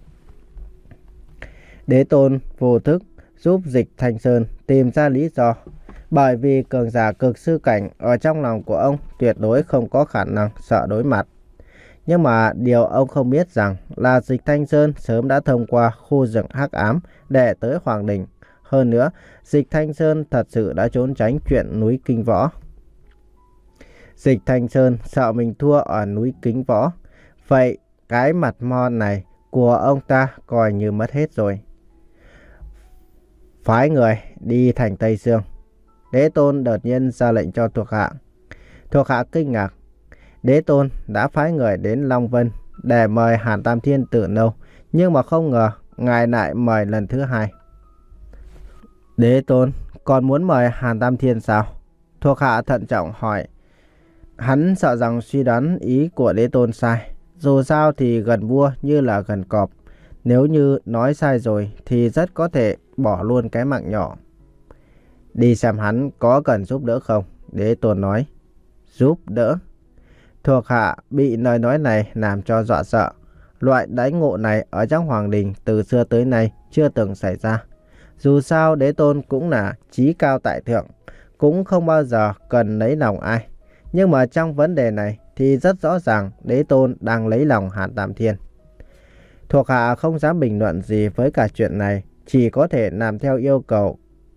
Đế Tôn vô thức giúp Dịch Thanh Sơn tìm ra lý do, bởi vì cường giả cực sư cảnh ở trong lòng của ông tuyệt đối không có khả năng sợ đối mặt. Nhưng mà điều ông không biết rằng là Dịch Thanh Sơn sớm đã thông qua khu rừng hắc ám để tới Hoàng Đình. Hơn nữa, Dịch Thanh Sơn thật sự đã trốn tránh chuyện núi Kính Võ. Dịch Thanh Sơn sợ mình thua ở núi Kính Võ. Vậy cái mặt mo này của ông ta coi như mất hết rồi. Phái người đi thành Tây Sương. Đế Tôn đột nhiên ra lệnh cho thuộc hạ. Thuộc hạ kinh ngạc. Đế Tôn đã phái người đến Long Vân để mời Hàn Tam Thiên từ lâu, nhưng mà không ngờ ngài lại mời lần thứ hai. Đế Tôn còn muốn mời Hàn Tam Thiên sao? Thuộc hạ thận trọng hỏi. Hắn sợ rằng suy đoán ý của Đế Tôn sai. Dù sao thì gần vua như là gần cọp. Nếu như nói sai rồi thì rất có thể bỏ luôn cái mạng nhỏ. Đi xem hắn có cần giúp đỡ không? Đế Tôn nói. Giúp đỡ? Thuộc hạ bị lời nói này làm cho dọa sợ. Loại đãi ngộ này ở trong Hoàng Đình từ xưa tới nay chưa từng xảy ra. Dù sao Đế Tôn cũng là chí cao tại thượng, cũng không bao giờ cần lấy lòng ai. Nhưng mà trong vấn đề này thì rất rõ ràng Đế Tôn đang lấy lòng Hàn Tam Thiên. Thuộc hạ không dám bình luận gì với cả chuyện này, chỉ có thể làm theo yêu cầu.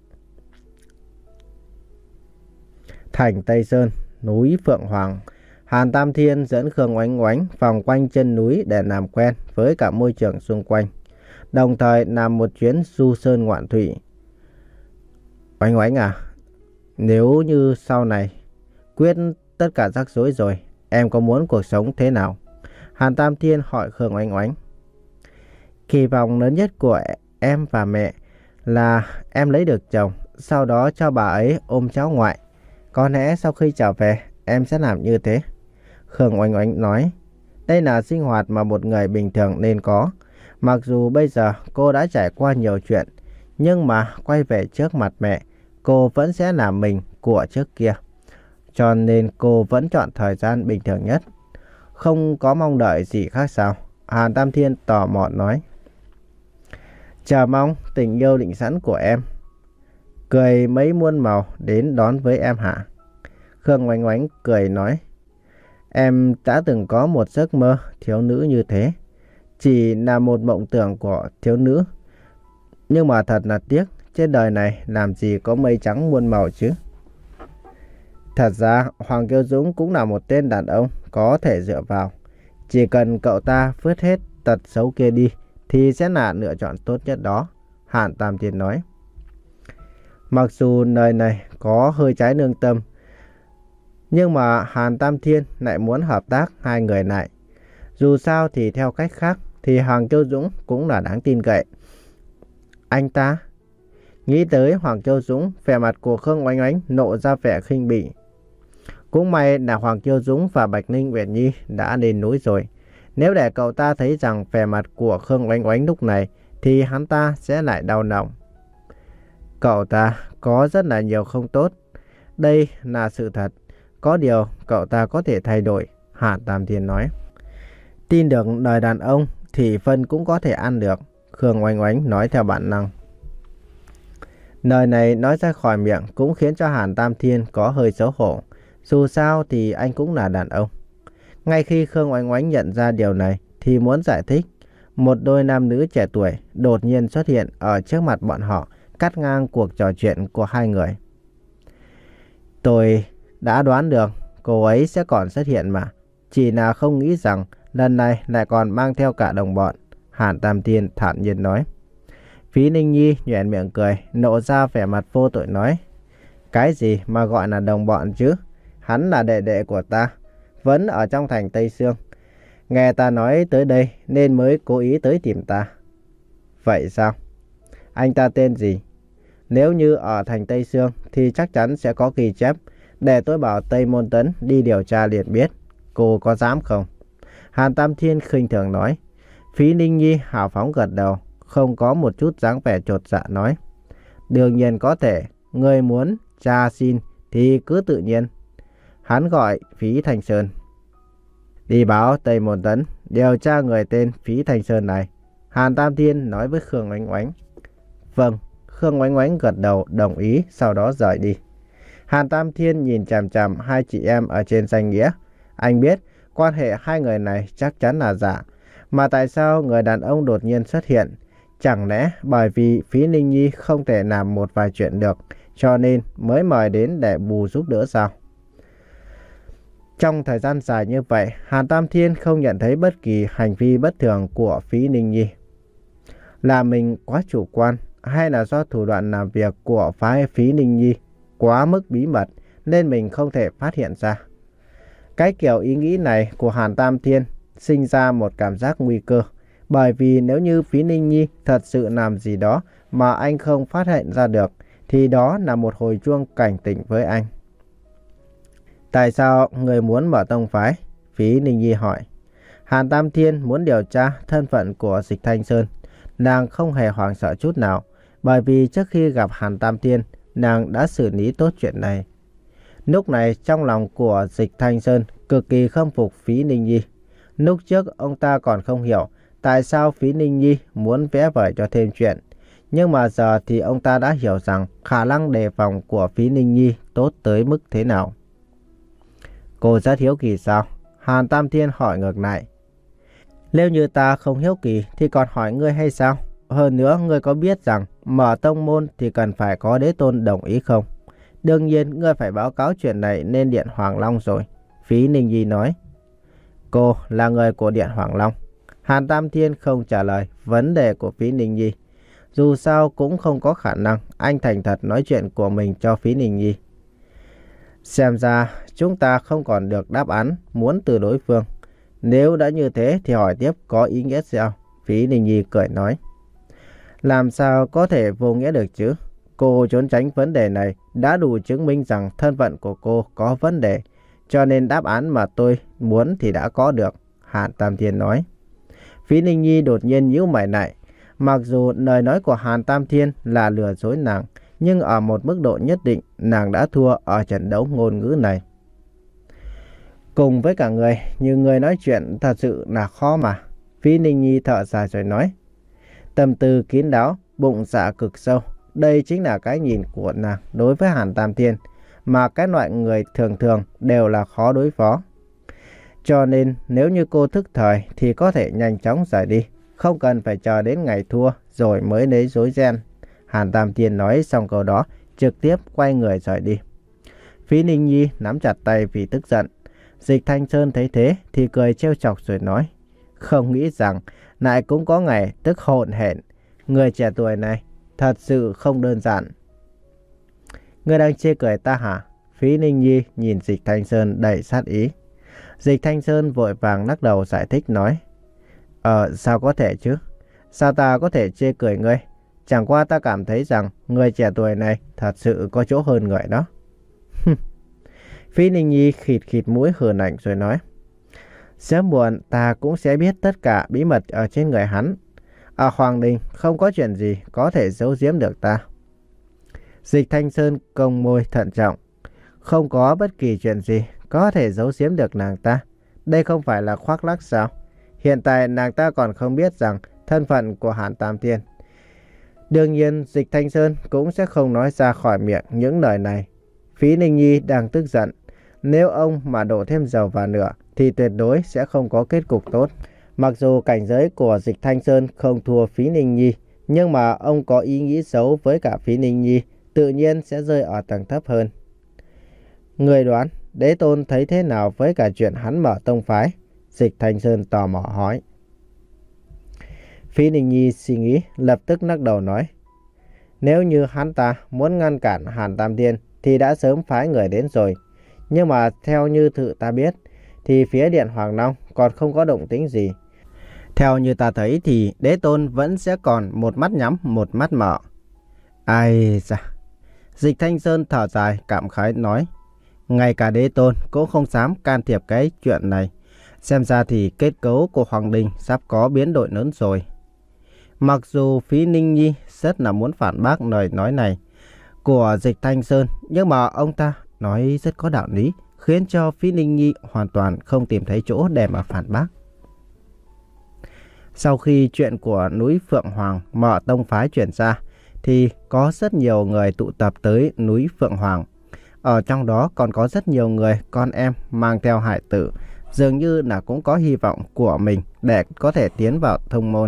Thành Tây Sơn, núi Phượng Hoàng. Hàn Tam Thiên dẫn Khương Oánh Oánh vòng quanh chân núi để làm quen với cả môi trường xung quanh, đồng thời làm một chuyến du sơn ngoạn thủy. Oánh Oánh à, nếu như sau này quyết tất cả rắc rối rồi, em có muốn cuộc sống thế nào? Hàn Tam Thiên hỏi Khương Oánh Oánh. Kỳ vọng lớn nhất của em và mẹ là em lấy được chồng, sau đó cho bà ấy ôm cháu ngoại. Có lẽ sau khi trở về em sẽ làm như thế. Khương Oánh Oánh nói. Đây là sinh hoạt mà một người bình thường nên có. Mặc dù bây giờ cô đã trải qua nhiều chuyện, nhưng mà quay về trước mặt mẹ, cô vẫn sẽ làm mình của trước kia. Cho nên cô vẫn chọn thời gian bình thường nhất. Không có mong đợi gì khác sao? Hàn Tam Thiên tò mò nói. Chờ mong tình yêu định sẵn của em. Cười mấy muôn màu đến đón với em hả? Khương Oánh Oánh cười nói. Em đã từng có một giấc mơ thiếu nữ như thế. Chỉ là một mộng tưởng của thiếu nữ. Nhưng mà thật là tiếc, trên đời này làm gì có mây trắng muôn màu chứ. Thật ra Hoàng Kiêu Dũng cũng là một tên đàn ông có thể dựa vào. Chỉ cần cậu ta vứt hết tật xấu kia đi thì sẽ là lựa chọn tốt nhất đó, Hàn Tam Thiên nói. Mặc dù lời này có hơi trái lương tâm, nhưng mà Hàn Tam Thiên lại muốn hợp tác hai người lại. Dù sao thì theo cách khác thì Hoàng Kiêu Dũng cũng là đáng tin cậy. Anh ta nghĩ tới Hoàng Kiêu Dũng, vẻ mặt của Khương Oánh Oánh nộ ra vẻ khinh bỉ. Cũng may là Hoàng Kiêu Dũng và Bạch Ninh Uyển Nhi đã lên núi rồi. Nếu để cậu ta thấy rằng vẻ mặt của Khương Oánh Oánh lúc này thì hắn ta sẽ lại đau lòng. Cậu ta có rất là nhiều không tốt. Đây là sự thật. Có điều cậu ta có thể thay đổi, Hàn Tam Thiên nói. Tin được lời đàn ông thì phân cũng có thể ăn được, Khương Oánh Oánh nói theo bản năng. Lời này nói ra khỏi miệng cũng khiến cho Hàn Tam Thiên có hơi xấu hổ. Dù sao thì anh cũng là đàn ông. Ngay khi Khương Oánh Oánh nhận ra điều này thì muốn giải thích. Một đôi nam nữ trẻ tuổi đột nhiên xuất hiện ở trước mặt bọn họ, cắt ngang cuộc trò chuyện của hai người. Tôi đã đoán được cô ấy sẽ còn xuất hiện mà. Chỉ là không nghĩ rằng lần này lại còn mang theo cả đồng bọn, Hàn Tam Thiên thản nhiên nói. Phí Ninh Nhi nhoẻn miệng cười, nộ ra vẻ mặt vô tội nói. Cái gì mà gọi là đồng bọn chứ? Hắn là đệ đệ của ta, vẫn ở trong thành Tây Sương. Nghe ta nói tới đây nên mới cố ý tới tìm ta. Vậy sao? Anh ta tên gì? Nếu như ở thành Tây Sương thì chắc chắn sẽ có ghi chép. Để tôi bảo Tây Môn Tấn đi điều tra liền biết. Cô có dám không? Hàn Tam Thiên khinh thường nói. Phí Ninh Nhi hào phóng gật đầu, không có một chút dáng vẻ chột dạ nói. Đương nhiên có thể, người muốn tra xin thì cứ tự nhiên. Hắn gọi Phí Thanh Sơn. Đi báo Tây Môn Tấn điều tra người tên Phí Thanh Sơn này, Hàn Tam Thiên nói với Khương Oánh Oánh. Vâng, Khương Oánh Oánh gật đầu đồng ý, sau đó rời đi. Hàn Tam Thiên nhìn chằm chằm hai chị em ở trên danh nghĩa. Anh biết quan hệ hai người này chắc chắn là giả. Mà tại sao người đàn ông đột nhiên xuất hiện? Chẳng lẽ bởi vì Phí Ninh Nhi không thể làm một vài chuyện được, cho nên mới mời đến để bù giúp đỡ sao? Trong thời gian dài như vậy, Hàn Tam Thiên không nhận thấy bất kỳ hành vi bất thường của Phí Ninh Nhi. Là mình quá chủ quan hay là do thủ đoạn làm việc của phái Phí Ninh Nhi quá mức bí mật nên mình không thể phát hiện ra? Cái kiểu ý nghĩ này của Hàn Tam Thiên sinh ra một cảm giác nguy cơ. Bởi vì nếu như Phí Ninh Nhi thật sự làm gì đó mà anh không phát hiện ra được thì đó là một hồi chuông cảnh tỉnh với anh. Tại sao người muốn mở tông phái? Phí Ninh Nhi hỏi. Hàn Tam Thiên muốn điều tra thân phận của Dịch Thanh Sơn. Nàng không hề hoảng sợ chút nào, bởi vì trước khi gặp Hàn Tam Thiên, nàng đã xử lý tốt chuyện này. Lúc này trong lòng của Dịch Thanh Sơn cực kỳ khâm phục Phí Ninh Nhi. Lúc trước ông ta còn không hiểu tại sao Phí Ninh Nhi muốn vẽ vời cho thêm chuyện. Nhưng mà giờ thì ông ta đã hiểu rằng khả năng đề phòng của Phí Ninh Nhi tốt tới mức thế nào. Cô rất hiếu kỳ sao? Hàn Tam Thiên hỏi ngược lại. Nếu như ta không hiếu kỳ thì còn hỏi ngươi hay sao? Hơn nữa ngươi có biết rằng mở tông môn thì cần phải có đế tôn đồng ý không? Đương nhiên ngươi phải báo cáo chuyện này lên Điện Hoàng Long rồi, Phí Ninh Nhi nói. Cô là người của Điện Hoàng Long. Hàn Tam Thiên không trả lời vấn đề của Phí Ninh Nhi. Dù sao cũng không có khả năng anh thành thật nói chuyện của mình cho Phí Ninh Nhi. Xem ra chúng ta không còn được đáp án muốn từ đối phương. Nếu đã như thế thì hỏi tiếp có ý nghĩa sao? Phí Ninh Nhi cười nói. Làm sao có thể vô nghĩa được chứ? Cô trốn tránh vấn đề này đã đủ chứng minh rằng thân phận của cô có vấn đề. Cho nên đáp án mà tôi muốn thì đã có được, Hàn Tam Thiên nói. Phí Ninh Nhi đột nhiên nhíu mày lại. Mặc dù lời nói của Hàn Tam Thiên là lừa dối nàng, nhưng ở một mức độ nhất định nàng đã thua ở trận đấu ngôn ngữ này. Cùng với cả người, như người nói chuyện thật sự là khó mà. Phí Ninh Nhi thở dài rồi nói. Tâm tư kín đáo, bụng dạ cực sâu. Đây chính là cái nhìn của nàng đối với Hàn Tam Thiên, mà cái loại người thường thường đều là khó đối phó. Cho nên nếu như cô thức thời thì có thể nhanh chóng rời đi, không cần phải chờ đến ngày thua rồi mới lấy rối ren. Hàn Tam Thiên nói xong câu đó, trực tiếp quay người rời đi. Phí Ninh Nhi nắm chặt tay vì tức giận. Dịch Thanh Sơn thấy thế thì cười trêu chọc rồi nói, không nghĩ rằng lại cũng có ngày tức hồn hển. Người trẻ tuổi này thật sự không đơn giản. Ngươi đang chê cười ta hả? Phí Ninh Nhi nhìn Dịch Thanh Sơn đầy sát ý. Dịch Thanh Sơn vội vàng lắc đầu giải thích nói, Ờ sao có thể chứ? Sao ta có thể chê cười ngươi? Chẳng qua ta cảm thấy rằng người trẻ tuổi này thật sự có chỗ hơn người đó. Phí Ninh Nhi khịt khịt mũi hờn ảnh rồi nói, sớm muộn ta cũng sẽ biết tất cả bí mật ở trên người hắn. Ở Hoàng Đình không có chuyện gì có thể giấu giếm được ta. Dịch Thanh Sơn cong môi thận trọng, không có bất kỳ chuyện gì có thể giấu giếm được nàng ta. Đây không phải là khoác lác sao? Hiện tại nàng ta còn không biết rằng thân phận của Hàn Tam Thiên. Đương nhiên Dịch Thanh Sơn cũng sẽ không nói ra khỏi miệng những lời này. Phí Ninh Nhi đang tức giận. Nếu ông mà đổ thêm dầu vào nữa thì tuyệt đối sẽ không có kết cục tốt. Mặc dù cảnh giới của Dịch Thanh Sơn không thua Phí Ninh Nhi, nhưng mà ông có ý nghĩ xấu với cả Phí Ninh Nhi, tự nhiên sẽ rơi ở tầng thấp hơn. Người đoán Đế Tôn thấy thế nào với cả chuyện hắn mở tông phái? Dịch Thanh Sơn tò mò hỏi. Phí Ninh Nhi suy nghĩ, lập tức lắc đầu nói, nếu như hắn ta muốn ngăn cản Hàn Tam Thiên thì đã sớm phái người đến rồi. Nhưng mà theo như thự ta biết thì phía Điện Hoàng Long còn không có động tĩnh gì. Theo như ta thấy thì Đế Tôn vẫn sẽ còn một mắt nhắm một mắt mở. Ai da. Dịch Thanh Sơn thở dài cảm khái nói, ngay cả Đế Tôn cũng không dám can thiệp cái chuyện này. Xem ra thì kết cấu của Hoàng Đình sắp có biến đổi lớn rồi. Mặc dù Phí Ninh Nhi rất là muốn phản bác lời nói này của Dịch Thanh Sơn, nhưng mà ông ta nói rất có đạo lý, khiến cho Phí Ninh Nhi hoàn toàn không tìm thấy chỗ để mà phản bác. Sau khi chuyện của núi Phượng Hoàng mở tông phái chuyển ra, thì có rất nhiều người tụ tập tới núi Phượng Hoàng. Ở trong đó còn có rất nhiều người con em mang theo hải tử, dường như là cũng có hy vọng của mình để có thể tiến vào tông môn.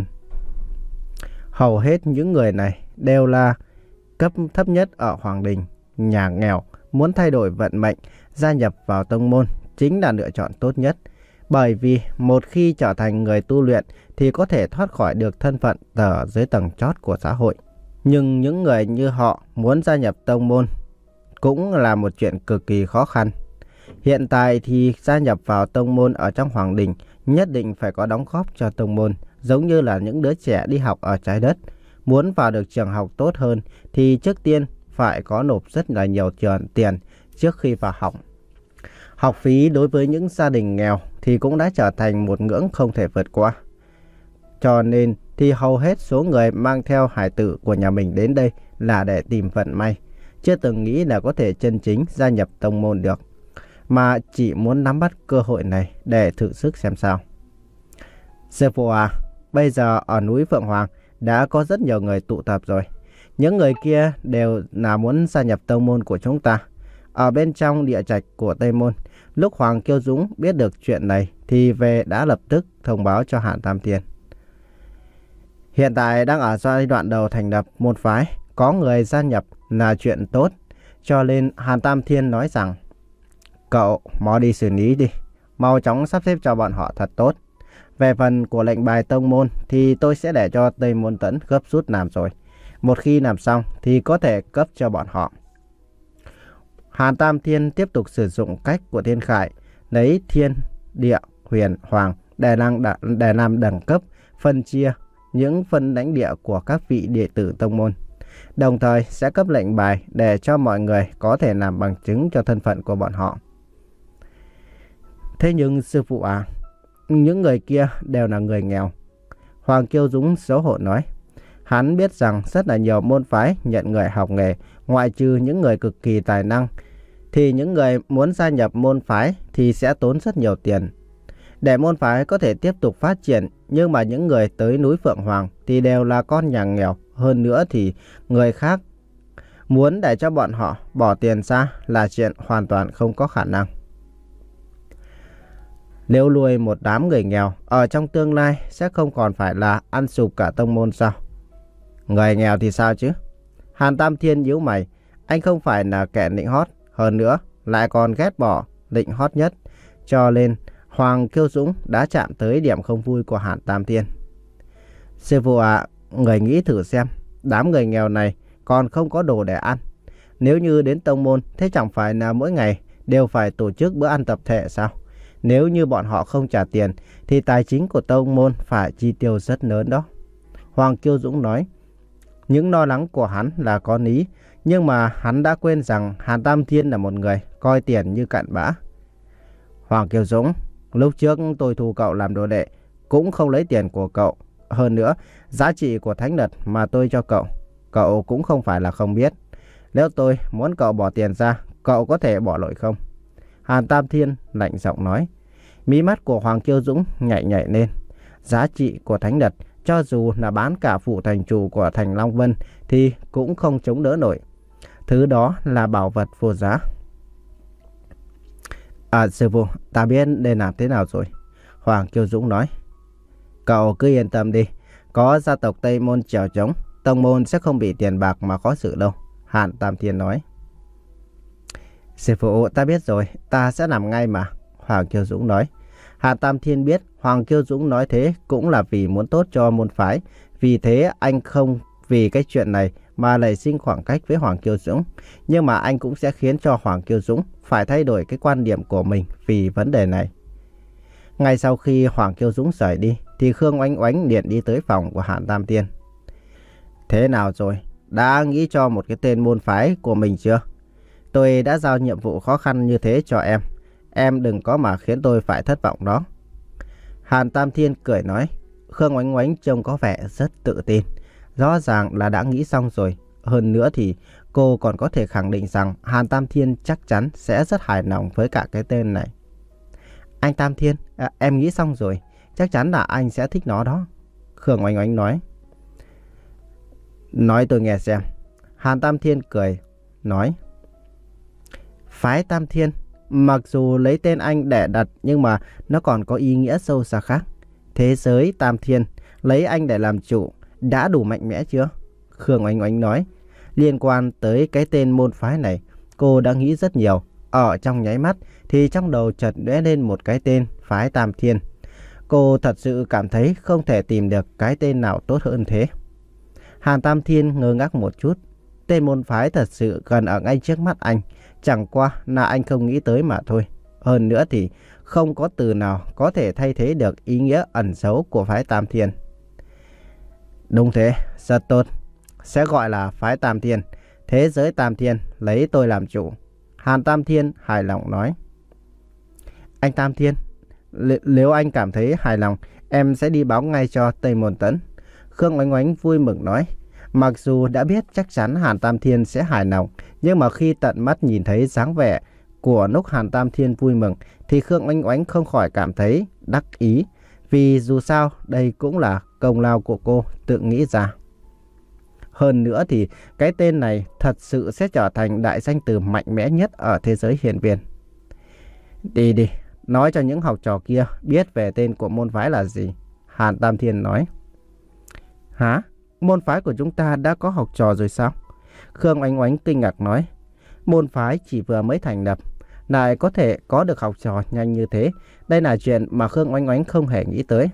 Hầu hết những người này đều là cấp thấp nhất ở Hoàng Đình, nhà nghèo, muốn thay đổi vận mệnh, gia nhập vào tông môn chính là lựa chọn tốt nhất. Bởi vì một khi trở thành người tu luyện thì có thể thoát khỏi được thân phận ở dưới tầng chót của xã hội. Nhưng những người như họ muốn gia nhập tông môn cũng là một chuyện cực kỳ khó khăn. Hiện tại thì gia nhập vào tông môn ở trong Hoàng Đình nhất định phải có đóng góp cho tông môn, giống như là những đứa trẻ đi học ở trái đất. Muốn vào được trường học tốt hơn thì trước tiên phải có nộp rất là nhiều tiền trước khi vào học. Học phí đối với những gia đình nghèo thì cũng đã trở thành một ngưỡng không thể vượt qua. Cho nên thì hầu hết số người mang theo hải tử của nhà mình đến đây là để tìm vận may, chưa từng nghĩ là có thể chân chính gia nhập tông môn được, mà chỉ muốn nắm bắt cơ hội này để thử sức xem sao. Sư phụ à, bây giờ ở núi Phượng Hoàng đã có rất nhiều người tụ tập rồi. Những người kia đều là muốn gia nhập tông môn của chúng ta. Ở bên trong địa trạch của Tây Môn, lúc Hoàng Kiêu Dũng biết được chuyện này thì về đã lập tức thông báo cho Hàn Tam Thiên. Hiện tại đang ở giai đoạn đầu thành lập môn phái, có người gia nhập là chuyện tốt, cho nên Hàn Tam Thiên nói rằng, cậu mau đi xử lý đi, mau chóng sắp xếp cho bọn họ thật tốt. Về phần của lệnh bài tông môn thì tôi sẽ để cho Tây Môn Tấn gấp rút làm rồi. Một khi làm xong thì có thể cấp cho bọn họ. Hàn Tam Thiên tiếp tục sử dụng cách của Thiên Khải, lấy thiên, địa, huyền, hoàng để làm, để làm đẳng cấp, phân chia những phân lãnh địa của các vị đệ tử tông môn. Đồng thời sẽ cấp lệnh bài để cho mọi người có thể làm bằng chứng cho thân phận của bọn họ. Thế nhưng sư phụ à, những người kia đều là người nghèo. Hoàng Kiêu Dũng xấu hổ nói. Hắn biết rằng rất là nhiều môn phái nhận người học nghề, ngoại trừ những người cực kỳ tài năng, thì những người muốn gia nhập môn phái thì sẽ tốn rất nhiều tiền. Để môn phái có thể tiếp tục phát triển, nhưng mà những người tới núi Phượng Hoàng thì đều là con nhà nghèo. Hơn nữa thì người khác muốn để cho bọn họ bỏ tiền ra là chuyện hoàn toàn không có khả năng. Nếu nuôi một đám người nghèo, ở trong tương lai sẽ không còn phải là ăn sụp cả tông môn sao? Người nghèo thì sao chứ? Hàn Tam Thiên nhíu mày, anh không phải là kẻ nịnh hót, hơn nữa lại còn ghét bỏ nịnh hót nhất, cho nên Hoàng Kiêu Dũng đã chạm tới điểm không vui của Hàn Tam Thiên. Sư phụ ạ, người nghĩ thử xem, đám người nghèo này còn không có đồ để ăn. Nếu như đến tông môn, thế chẳng phải là mỗi ngày đều phải tổ chức bữa ăn tập thể sao? Nếu như bọn họ không trả tiền, thì tài chính của tông môn phải chi tiêu rất lớn đó. Hoàng Kiêu Dũng nói, những lo lắng của hắn là có lý, nhưng mà hắn đã quên rằng Hàn Tam Thiên là một người coi tiền như cặn bã. Hoàng Kiêu Dũng, lúc trước tôi thu cậu làm đồ đệ, cũng không lấy tiền của cậu. Hơn nữa, giá trị của thánh vật mà tôi cho cậu, cậu cũng không phải là không biết. Nếu tôi muốn cậu bỏ tiền ra, cậu có thể bỏ lỗi không? Hàn Tam Thiên lạnh giọng nói. Mí mắt của Hoàng Kiêu Dũng nhảy nhảy lên. Giá trị của thánh vật, cho dù là bán cả phủ thành chủ của thành Long Vân, thì cũng không chống đỡ nổi. Thứ đó là bảo vật vô giá. À, sư phụ, ta biết nên làm thế nào rồi. Hoàng Kiêu Dũng nói. Cậu cứ yên tâm đi, có gia tộc Tây Môn chèo chống, tông môn sẽ không bị tiền bạc mà khó xử đâu. Hàn Tam Thiên nói. Sư phụ, ta biết rồi, ta sẽ làm ngay mà. Hoàng Kiêu Dũng nói. Hàn Tam Thiên biết Hoàng Kiêu Dũng nói thế cũng là vì muốn tốt cho môn phái. Vì thế anh không vì cái chuyện này mà nảy sinh khoảng cách với Hoàng Kiêu Dũng. Nhưng mà anh cũng sẽ khiến cho Hoàng Kiêu Dũng phải thay đổi cái quan điểm của mình vì vấn đề này. Ngay sau khi Hoàng Kiêu Dũng rời đi, thì Khương Oánh Oánh liền đi tới phòng của Hàn Tam Thiên. Thế nào rồi? Đã nghĩ cho một cái tên môn phái của mình chưa? Tôi đã giao nhiệm vụ khó khăn như thế cho em. Em đừng có mà khiến tôi phải thất vọng đó. Hàn Tam Thiên cười nói. Khương Oánh Oánh trông có vẻ rất tự tin. Rõ ràng là đã nghĩ xong rồi. Hơn nữa thì cô còn có thể khẳng định rằng Hàn Tam Thiên chắc chắn sẽ rất hài lòng với cả cái tên này. Anh Tam Thiên, à, em nghĩ xong rồi. Chắc chắn là anh sẽ thích nó đó. Khương Oánh Oánh nói. Nói tôi nghe xem. Hàn Tam Thiên cười, nói. Phái Tam Thiên, mặc dù lấy tên anh để đặt nhưng mà nó còn có ý nghĩa sâu xa khác. Thế giới Tam Thiên, lấy anh để làm chủ, đã đủ mạnh mẽ chưa? Khương Oánh Oánh nói. Liên quan tới cái tên môn phái này, cô đã nghĩ rất nhiều. Ở trong nháy mắt thì trong đầu chợt lóe lên một cái tên phái Tam Thiên. Cô thật sự cảm thấy không thể tìm được cái tên nào tốt hơn thế. Hàn Tam Thiên ngơ ngác một chút. Tên môn phái thật sự gần ở ngay trước mắt anh. Chẳng qua là anh không nghĩ tới mà thôi. Hơn nữa thì không có từ nào có thể thay thế được ý nghĩa ẩn giấu của phái Tam Thiên. Đúng thế, rất tốt. Sẽ gọi là phái Tam Thiên. Thế giới Tam Thiên, lấy tôi làm chủ. Hàn Tam Thiên hài lòng nói. Anh Tam Thiên, nếu anh cảm thấy hài lòng, em sẽ đi báo ngay cho Tây Môn Tấn. Khương Oánh Oánh vui mừng nói. Mặc dù đã biết chắc chắn Hàn Tam Thiên sẽ hài lòng, nhưng mà khi tận mắt nhìn thấy dáng vẻ của lúc Hàn Tam Thiên vui mừng, thì Khương Oánh Oánh không khỏi cảm thấy đắc ý. Vì dù sao, đây cũng là công lao của cô tự nghĩ ra. Hơn nữa thì cái tên này thật sự sẽ trở thành đại danh từ mạnh mẽ nhất ở thế giới hiển viên. Đi đi, nói cho những học trò kia biết về tên của môn phái là gì. Hàn Tam Thiên nói. Hả? Môn phái của chúng ta đã có học trò rồi sao? Khương Oánh Oánh kinh ngạc nói. Môn phái chỉ vừa mới thành lập, lại có thể có được học trò nhanh như thế. Đây là chuyện mà Khương Oánh Oánh không hề nghĩ tới.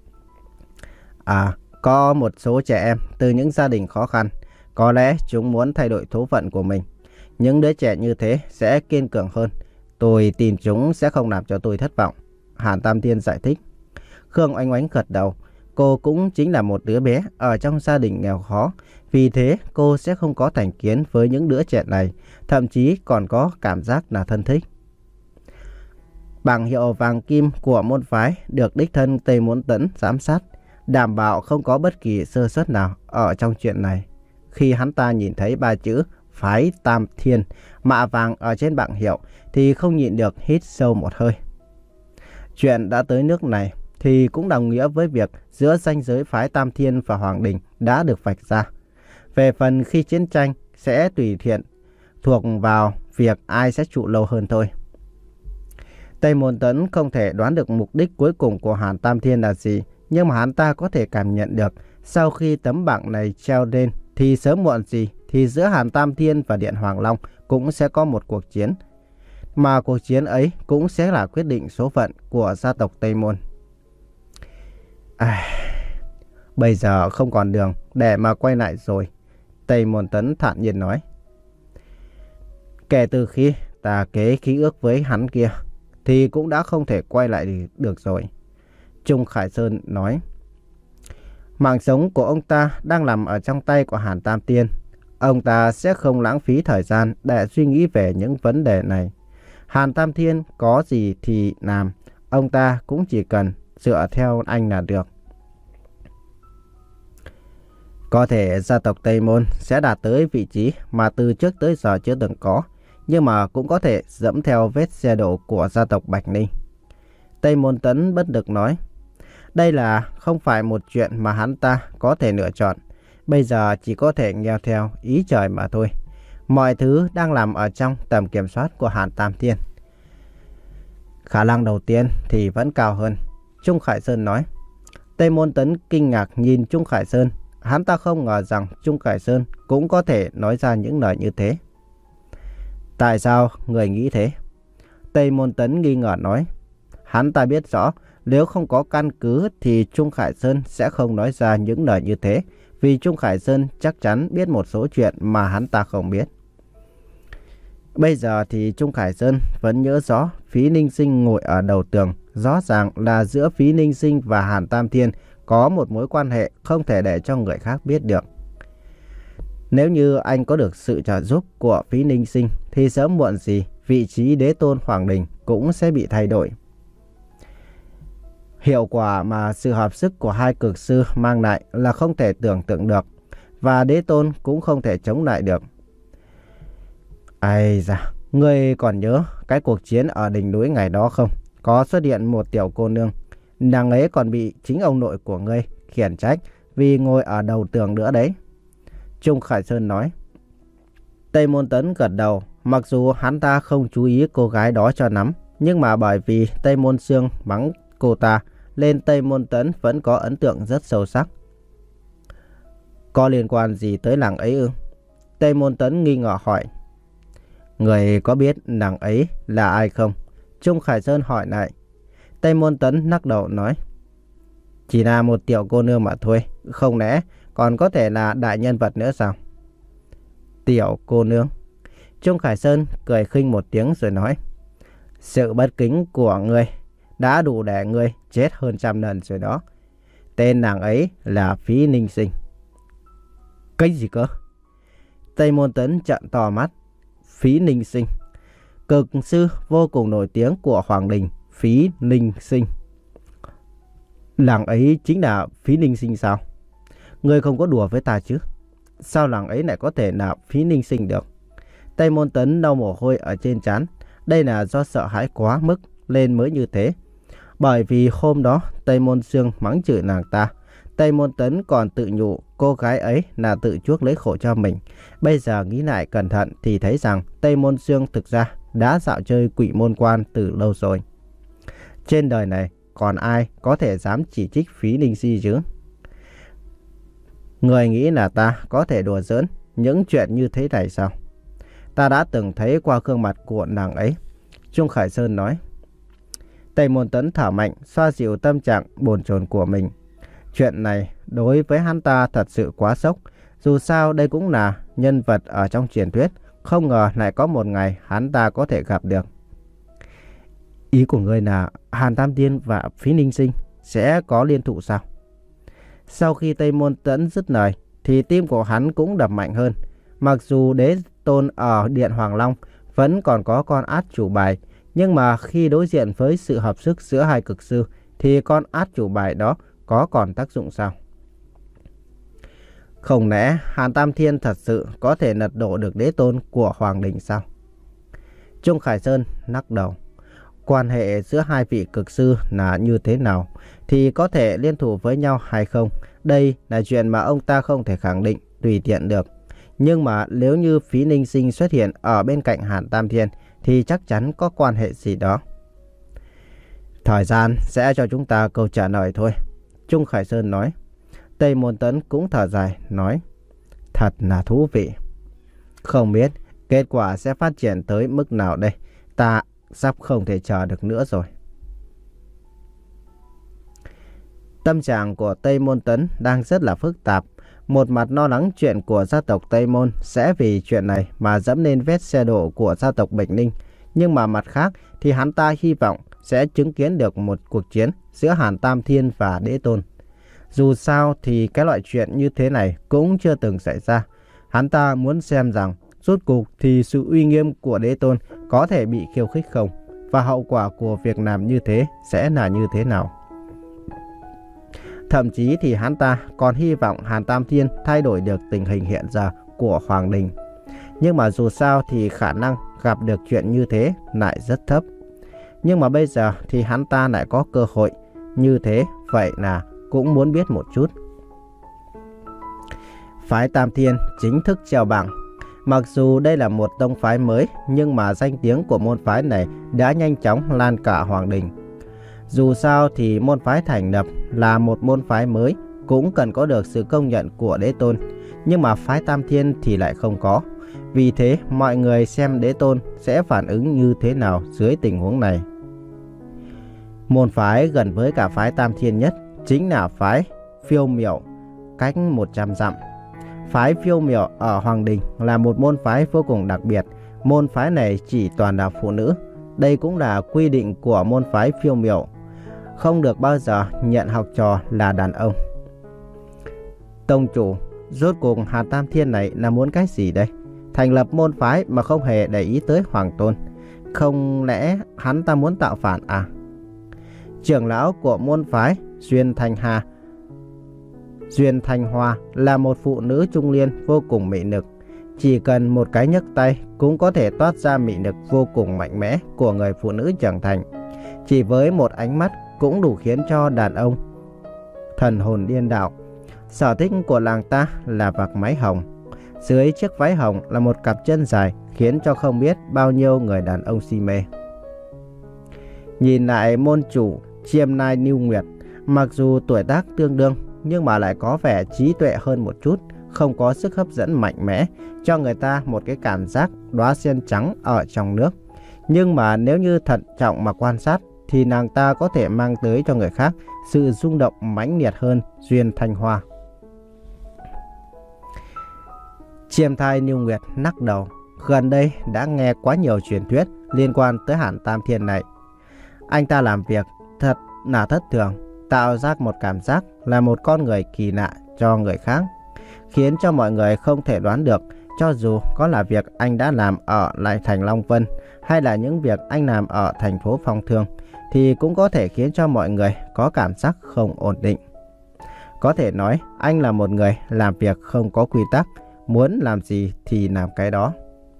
À, có một số trẻ em từ những gia đình khó khăn. Có lẽ chúng muốn thay đổi số phận của mình. Những đứa trẻ như thế sẽ kiên cường hơn. Tôi tin chúng sẽ không làm cho tôi thất vọng. Hàn Tam Thiên giải thích. Khương Oánh Oánh gật đầu. Cô cũng chính là một đứa bé ở trong gia đình nghèo khó. Vì thế cô sẽ không có thành kiến với những đứa trẻ này. Thậm chí còn có cảm giác là thân thích. Bảng hiệu vàng kim của môn phái được đích thân Tây Môn Tấn giám sát, đảm bảo không có bất kỳ sơ suất nào ở trong chuyện này. Khi hắn ta nhìn thấy ba chữ phái Tam Thiên mạ vàng ở trên bảng hiệu thì không nhịn được hít sâu một hơi. Chuyện đã tới nước này thì cũng đồng nghĩa với việc giữa ranh giới phái Tam Thiên và Hoàng Đình đã được vạch ra. Về phần khi chiến tranh sẽ tùy thiện thuộc vào việc ai sẽ trụ lâu hơn thôi. Tây Môn Tấn không thể đoán được mục đích cuối cùng của Hàn Tam Thiên là gì, nhưng mà hắn ta có thể cảm nhận được sau khi tấm bảng này treo lên thì sớm muộn gì thì giữa Hàn Tam Thiên và Điện Hoàng Long cũng sẽ có một cuộc chiến. Mà cuộc chiến ấy cũng sẽ là quyết định số phận của gia tộc Tây Môn. À, bây giờ không còn đường để mà quay lại rồi, Tây Môn Tấn thản nhiên nói. Kể từ khi ta ký ký ước với hắn kia thì cũng đã không thể quay lại được rồi, Trung Khải Sơn nói. Mạng sống của ông ta đang nằm ở trong tay của Hàn Tam Thiên. Ông ta sẽ không lãng phí thời gian để suy nghĩ về những vấn đề này. Hàn Tam Thiên có gì thì làm, ông ta cũng chỉ cần dựa theo anh là được. Có thể gia tộc Tây Môn sẽ đạt tới vị trí mà từ trước tới giờ chưa từng có, nhưng mà cũng có thể dẫm theo vết xe đổ của gia tộc Bạch Ninh. Tây Môn Tấn bất lực nói. Đây là không phải một chuyện mà hắn ta có thể lựa chọn. Bây giờ chỉ có thể nghe theo ý trời mà thôi. Mọi thứ đang nằm ở trong tầm kiểm soát của Hàn Tam Thiên. Khả năng đầu tiên thì vẫn cao hơn, Trung Khải Sơn nói. Tây Môn Tấn kinh ngạc nhìn Trung Khải Sơn. Hắn ta không ngờ rằng Trung Khải Sơn cũng có thể nói ra những lời như thế. Tại sao người nghĩ thế? Tây Môn Tấn nghi ngờ nói. Hắn ta biết rõ nếu không có căn cứ thì Trung Khải Sơn sẽ không nói ra những lời như thế, vì Trung Khải Sơn chắc chắn biết một số chuyện mà hắn ta không biết. Bây giờ thì Trung Khải Sơn vẫn nhớ rõ Phí Ninh Sinh ngồi ở đầu tường. Rõ ràng là giữa Phí Ninh Sinh và Hàn Tam Thiên có một mối quan hệ không thể để cho người khác biết được. Nếu như anh có được sự trợ giúp của Phí Ninh Sinh thì sớm muộn gì vị trí đế tôn Hoàng Đình cũng sẽ bị thay đổi. Hiệu quả mà sự hợp sức của hai cực sư mang lại là không thể tưởng tượng được, và đế tôn cũng không thể chống lại được. Ai da, ngươi còn nhớ cái cuộc chiến ở đỉnh núi ngày đó không? Có xuất hiện một tiểu cô nương, nàng ấy còn bị chính ông nội của ngươi khiển trách vì ngồi ở đầu tường nữa đấy, Trung Khải Sơn nói. Tây Môn Tấn gật đầu, mặc dù hắn ta không chú ý cô gái đó cho lắm, nhưng mà bởi vì Tây Môn Sương mắng cô ta, nên Tây Môn Tấn vẫn có ấn tượng rất sâu sắc. Có liên quan gì tới nàng ấy ư? Tây Môn Tấn nghi ngờ hỏi. Người có biết nàng ấy là ai không? Trung Khải Sơn hỏi lại. Tây Môn Tấn lắc đầu nói. Chỉ là một tiểu cô nương mà thôi, không lẽ còn có thể là đại nhân vật nữa sao? Tiểu cô nương. Trung Khải Sơn cười khinh một tiếng rồi nói. Sự bất kính của ngươi đã đủ để ngươi chết hơn trăm lần rồi đó. Tên nàng ấy là Phí Ninh Sinh. Cái gì cơ? Tây Môn Tấn trợn to mắt. Phí Ninh Sinh, cực sư vô cùng nổi tiếng của Hoàng Đình, Phí Ninh Sinh. Nàng ấy chính là Phí Ninh Sinh sao? Ngươi không có đùa với ta chứ? Sao nàng ấy lại có thể là Phí Ninh Sinh được? Tây Môn Tấn lau mồ hôi ở trên trán. Đây là do sợ hãi quá mức lên mới như thế. Bởi vì hôm đó Tây Môn Sương mắng chửi nàng ta, Tây Môn Tấn còn tự nhủ cô gái ấy là tự chuốc lấy khổ cho mình. Bây giờ nghĩ lại cẩn thận thì thấy rằng Tây Môn Sương thực ra đã dạo chơi Quỷ Môn Quan từ lâu rồi. Trên đời này còn ai có thể dám chỉ trích Phí Ninh Si chứ? Người nghĩ là ta có thể đùa giỡn những chuyện như thế này sao? Ta đã từng thấy qua gương mặt của nàng ấy, Trung Khải Sơn nói. Tây Môn Tấn thở mạnh, xoa dịu tâm trạng bồn chồn của mình. Chuyện này đối với hắn ta thật sự quá sốc. Dù sao đây cũng là nhân vật ở trong truyền thuyết, không ngờ lại có một ngày hắn ta có thể gặp được. Ý của ngươi là Hàn Tam Thiên và Phí Ninh Sinh sẽ có liên thủ sao? Sau khi Tây Môn Tấn dứt lời thì tim của hắn cũng đập mạnh hơn. Mặc dù đế tôn ở Điện Hoàng Long vẫn còn có con át chủ bài, nhưng mà khi đối diện với sự hợp sức giữa hai cực sư thì con át chủ bài đó có còn tác dụng sao? Không lẽ Hàn Tam Thiên thật sự có thể lật đổ được đế tôn của Hoàng Đình sao? Trung Khải Sơn lắc đầu. quan hệ giữa hai vị cực sư là như thế nào, thì có thể liên thủ với nhau hay không, đây là chuyện mà ông ta không thể khẳng định tùy tiện được. Nhưng mà nếu như Phí Ninh Sinh xuất hiện ở bên cạnh Hàn Tam Thiên thì chắc chắn có quan hệ gì đó. Thời gian sẽ cho chúng ta câu trả lời thôi, Trung Khải Sơn nói. Tây Môn Tấn cũng thở dài nói, thật là thú vị. Không biết kết quả sẽ phát triển tới mức nào đây, ta sắp không thể chờ được nữa rồi. Tâm trạng của Tây Môn Tấn đang rất là phức tạp. Một mặt lo lắng chuyện của gia tộc Tây Môn sẽ vì chuyện này mà dẫm lên vết xe đổ của gia tộc Bạch Ninh. Nhưng mà mặt khác thì hắn ta hy vọng sẽ chứng kiến được một cuộc chiến giữa Hàn Tam Thiên và Đế Tôn. Dù sao thì cái loại chuyện như thế này cũng chưa từng xảy ra. Hắn ta muốn xem rằng rốt cuộc thì sự uy nghiêm của Đế Tôn có thể bị khiêu khích không, và hậu quả của việc làm như thế sẽ là như thế nào. Thậm chí thì hắn ta còn hy vọng Hàn Tam Thiên thay đổi được tình hình hiện giờ của Hoàng Đình. Nhưng mà dù sao thì khả năng gặp được chuyện như thế lại rất thấp. Nhưng mà bây giờ thì hắn ta lại có cơ hội như thế, vậy là cũng muốn biết một chút. Phái Tam Thiên chính thức treo bảng. Mặc dù đây là một tông phái mới, nhưng mà danh tiếng của môn phái này đã nhanh chóng lan cả Hoàng Đình. Dù sao thì môn phái thành lập là một môn phái mới, cũng cần có được sự công nhận của Đế Tôn. Nhưng mà phái Tam Thiên thì lại không có. Vì thế mọi người xem Đế Tôn sẽ phản ứng như thế nào dưới tình huống này. Môn phái gần với cả phái Tam Thiên nhất chính là phái Phiêu Miểu, cách một trăm dặm. Phái Phiêu Miểu ở Hoàng Đình là một môn phái vô cùng đặc biệt. Môn phái này chỉ toàn là phụ nữ. Đây cũng là quy định của môn phái Phiêu Miểu, không được bao giờ nhận học trò là đàn ông. Tông chủ, rốt cuộc Hàn Tam Thiên này là muốn cái gì đây? Thành lập môn phái mà không hề để ý tới Hoàng Tôn. Không lẽ hắn ta muốn tạo phản à? Trưởng lão của môn phái Duyên Thanh Hà Duyên Thanh Hoa là một phụ nữ trung niên vô cùng mị lực. Chỉ cần một cái nhấc tay cũng có thể toát ra mị lực vô cùng mạnh mẽ của người phụ nữ trưởng thành. Chỉ với một ánh mắt cũng đủ khiến cho đàn ông thần hồn điên đảo. Sở thích của làng ta là vạc váy hồng. Dưới chiếc váy hồng là một cặp chân dài, khiến cho không biết bao nhiêu người đàn ông si mê. Nhìn lại môn chủ Chiêm Nai Niu Nguyệt, mặc dù tuổi tác tương đương nhưng mà lại có vẻ trí tuệ hơn một chút, không có sức hấp dẫn mạnh mẽ, cho người ta một cái cảm giác đóa sen trắng ở trong nước. Nhưng mà nếu như thận trọng mà quan sát thì nàng ta có thể mang tới cho người khác sự rung động mãnh liệt hơn Duyên Thanh Hoa. Chiêm Thai Niu Nguyệt lắc đầu. Gần đây đã nghe quá nhiều truyền thuyết liên quan tới Hàn Tam Thiên này. Anh ta làm việc thật là thất thường, tạo ra một cảm giác là một con người kỳ lạ cho người khác, khiến cho mọi người không thể đoán được, cho dù có là việc anh đã làm ở lại thành Long Vân hay là những việc anh làm ở thành phố Phong Thương, thì cũng có thể khiến cho mọi người có cảm giác không ổn định. Có thể nói anh là một người làm việc không có quy tắc, muốn làm gì thì làm cái đó.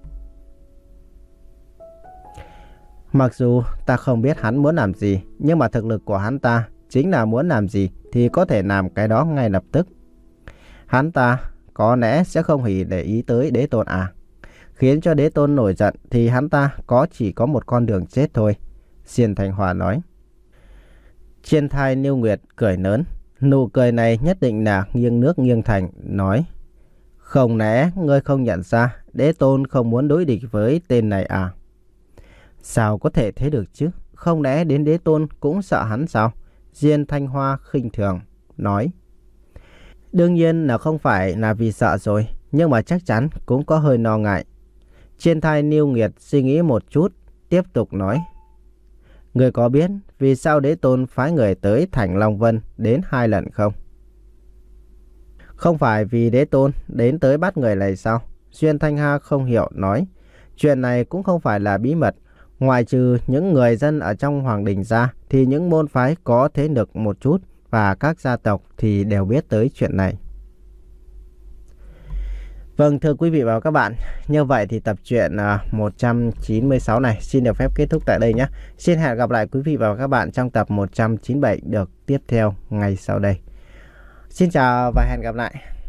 Mặc dù ta không biết hắn muốn làm gì, nhưng mà thực lực của hắn ta chính là muốn làm gì thì có thể làm cái đó ngay lập tức. Hắn ta có lẽ sẽ không hề để ý tới Đế Tôn à? Khiến cho Đế Tôn nổi giận thì hắn ta có chỉ có một con đường chết thôi, Diên Thanh Hoa nói. Chiêm Thai Niu Nguyệt cười lớn, nụ cười này nhất định là nghiêng nước nghiêng thành, nói: Không lẽ ngươi không nhận ra Đế Tôn không muốn đối địch với tên này à? Sao có thể thế được chứ? Không lẽ đến Đế Tôn cũng sợ hắn sao? Diên Thanh Hoa khinh thường nói. Đương nhiên là không phải là vì sợ rồi, nhưng mà chắc chắn cũng có hơi lo ngại. Chiêm Thai Niu Nguyệt suy nghĩ một chút, tiếp tục nói. Người có biết vì sao Đế Tôn phái người tới thành Long Vân đến hai lần không? Không phải vì Đế Tôn đến tới bắt người này sao? Duyên Thanh Hoa không hiểu nói. Chuyện này cũng không phải là bí mật. Ngoài trừ những người dân ở trong Hoàng Đình ra, thì những môn phái có thế lực một chút và các gia tộc thì đều biết tới chuyện này. Vâng, thưa quý vị và các bạn, như vậy thì tập truyện một trăm chín mươi sáu này xin được phép kết thúc tại đây nhé. Xin hẹn gặp lại quý vị và các bạn trong tập một trăm chín mươi bảy được tiếp theo ngay sau đây. Xin chào và hẹn gặp lại.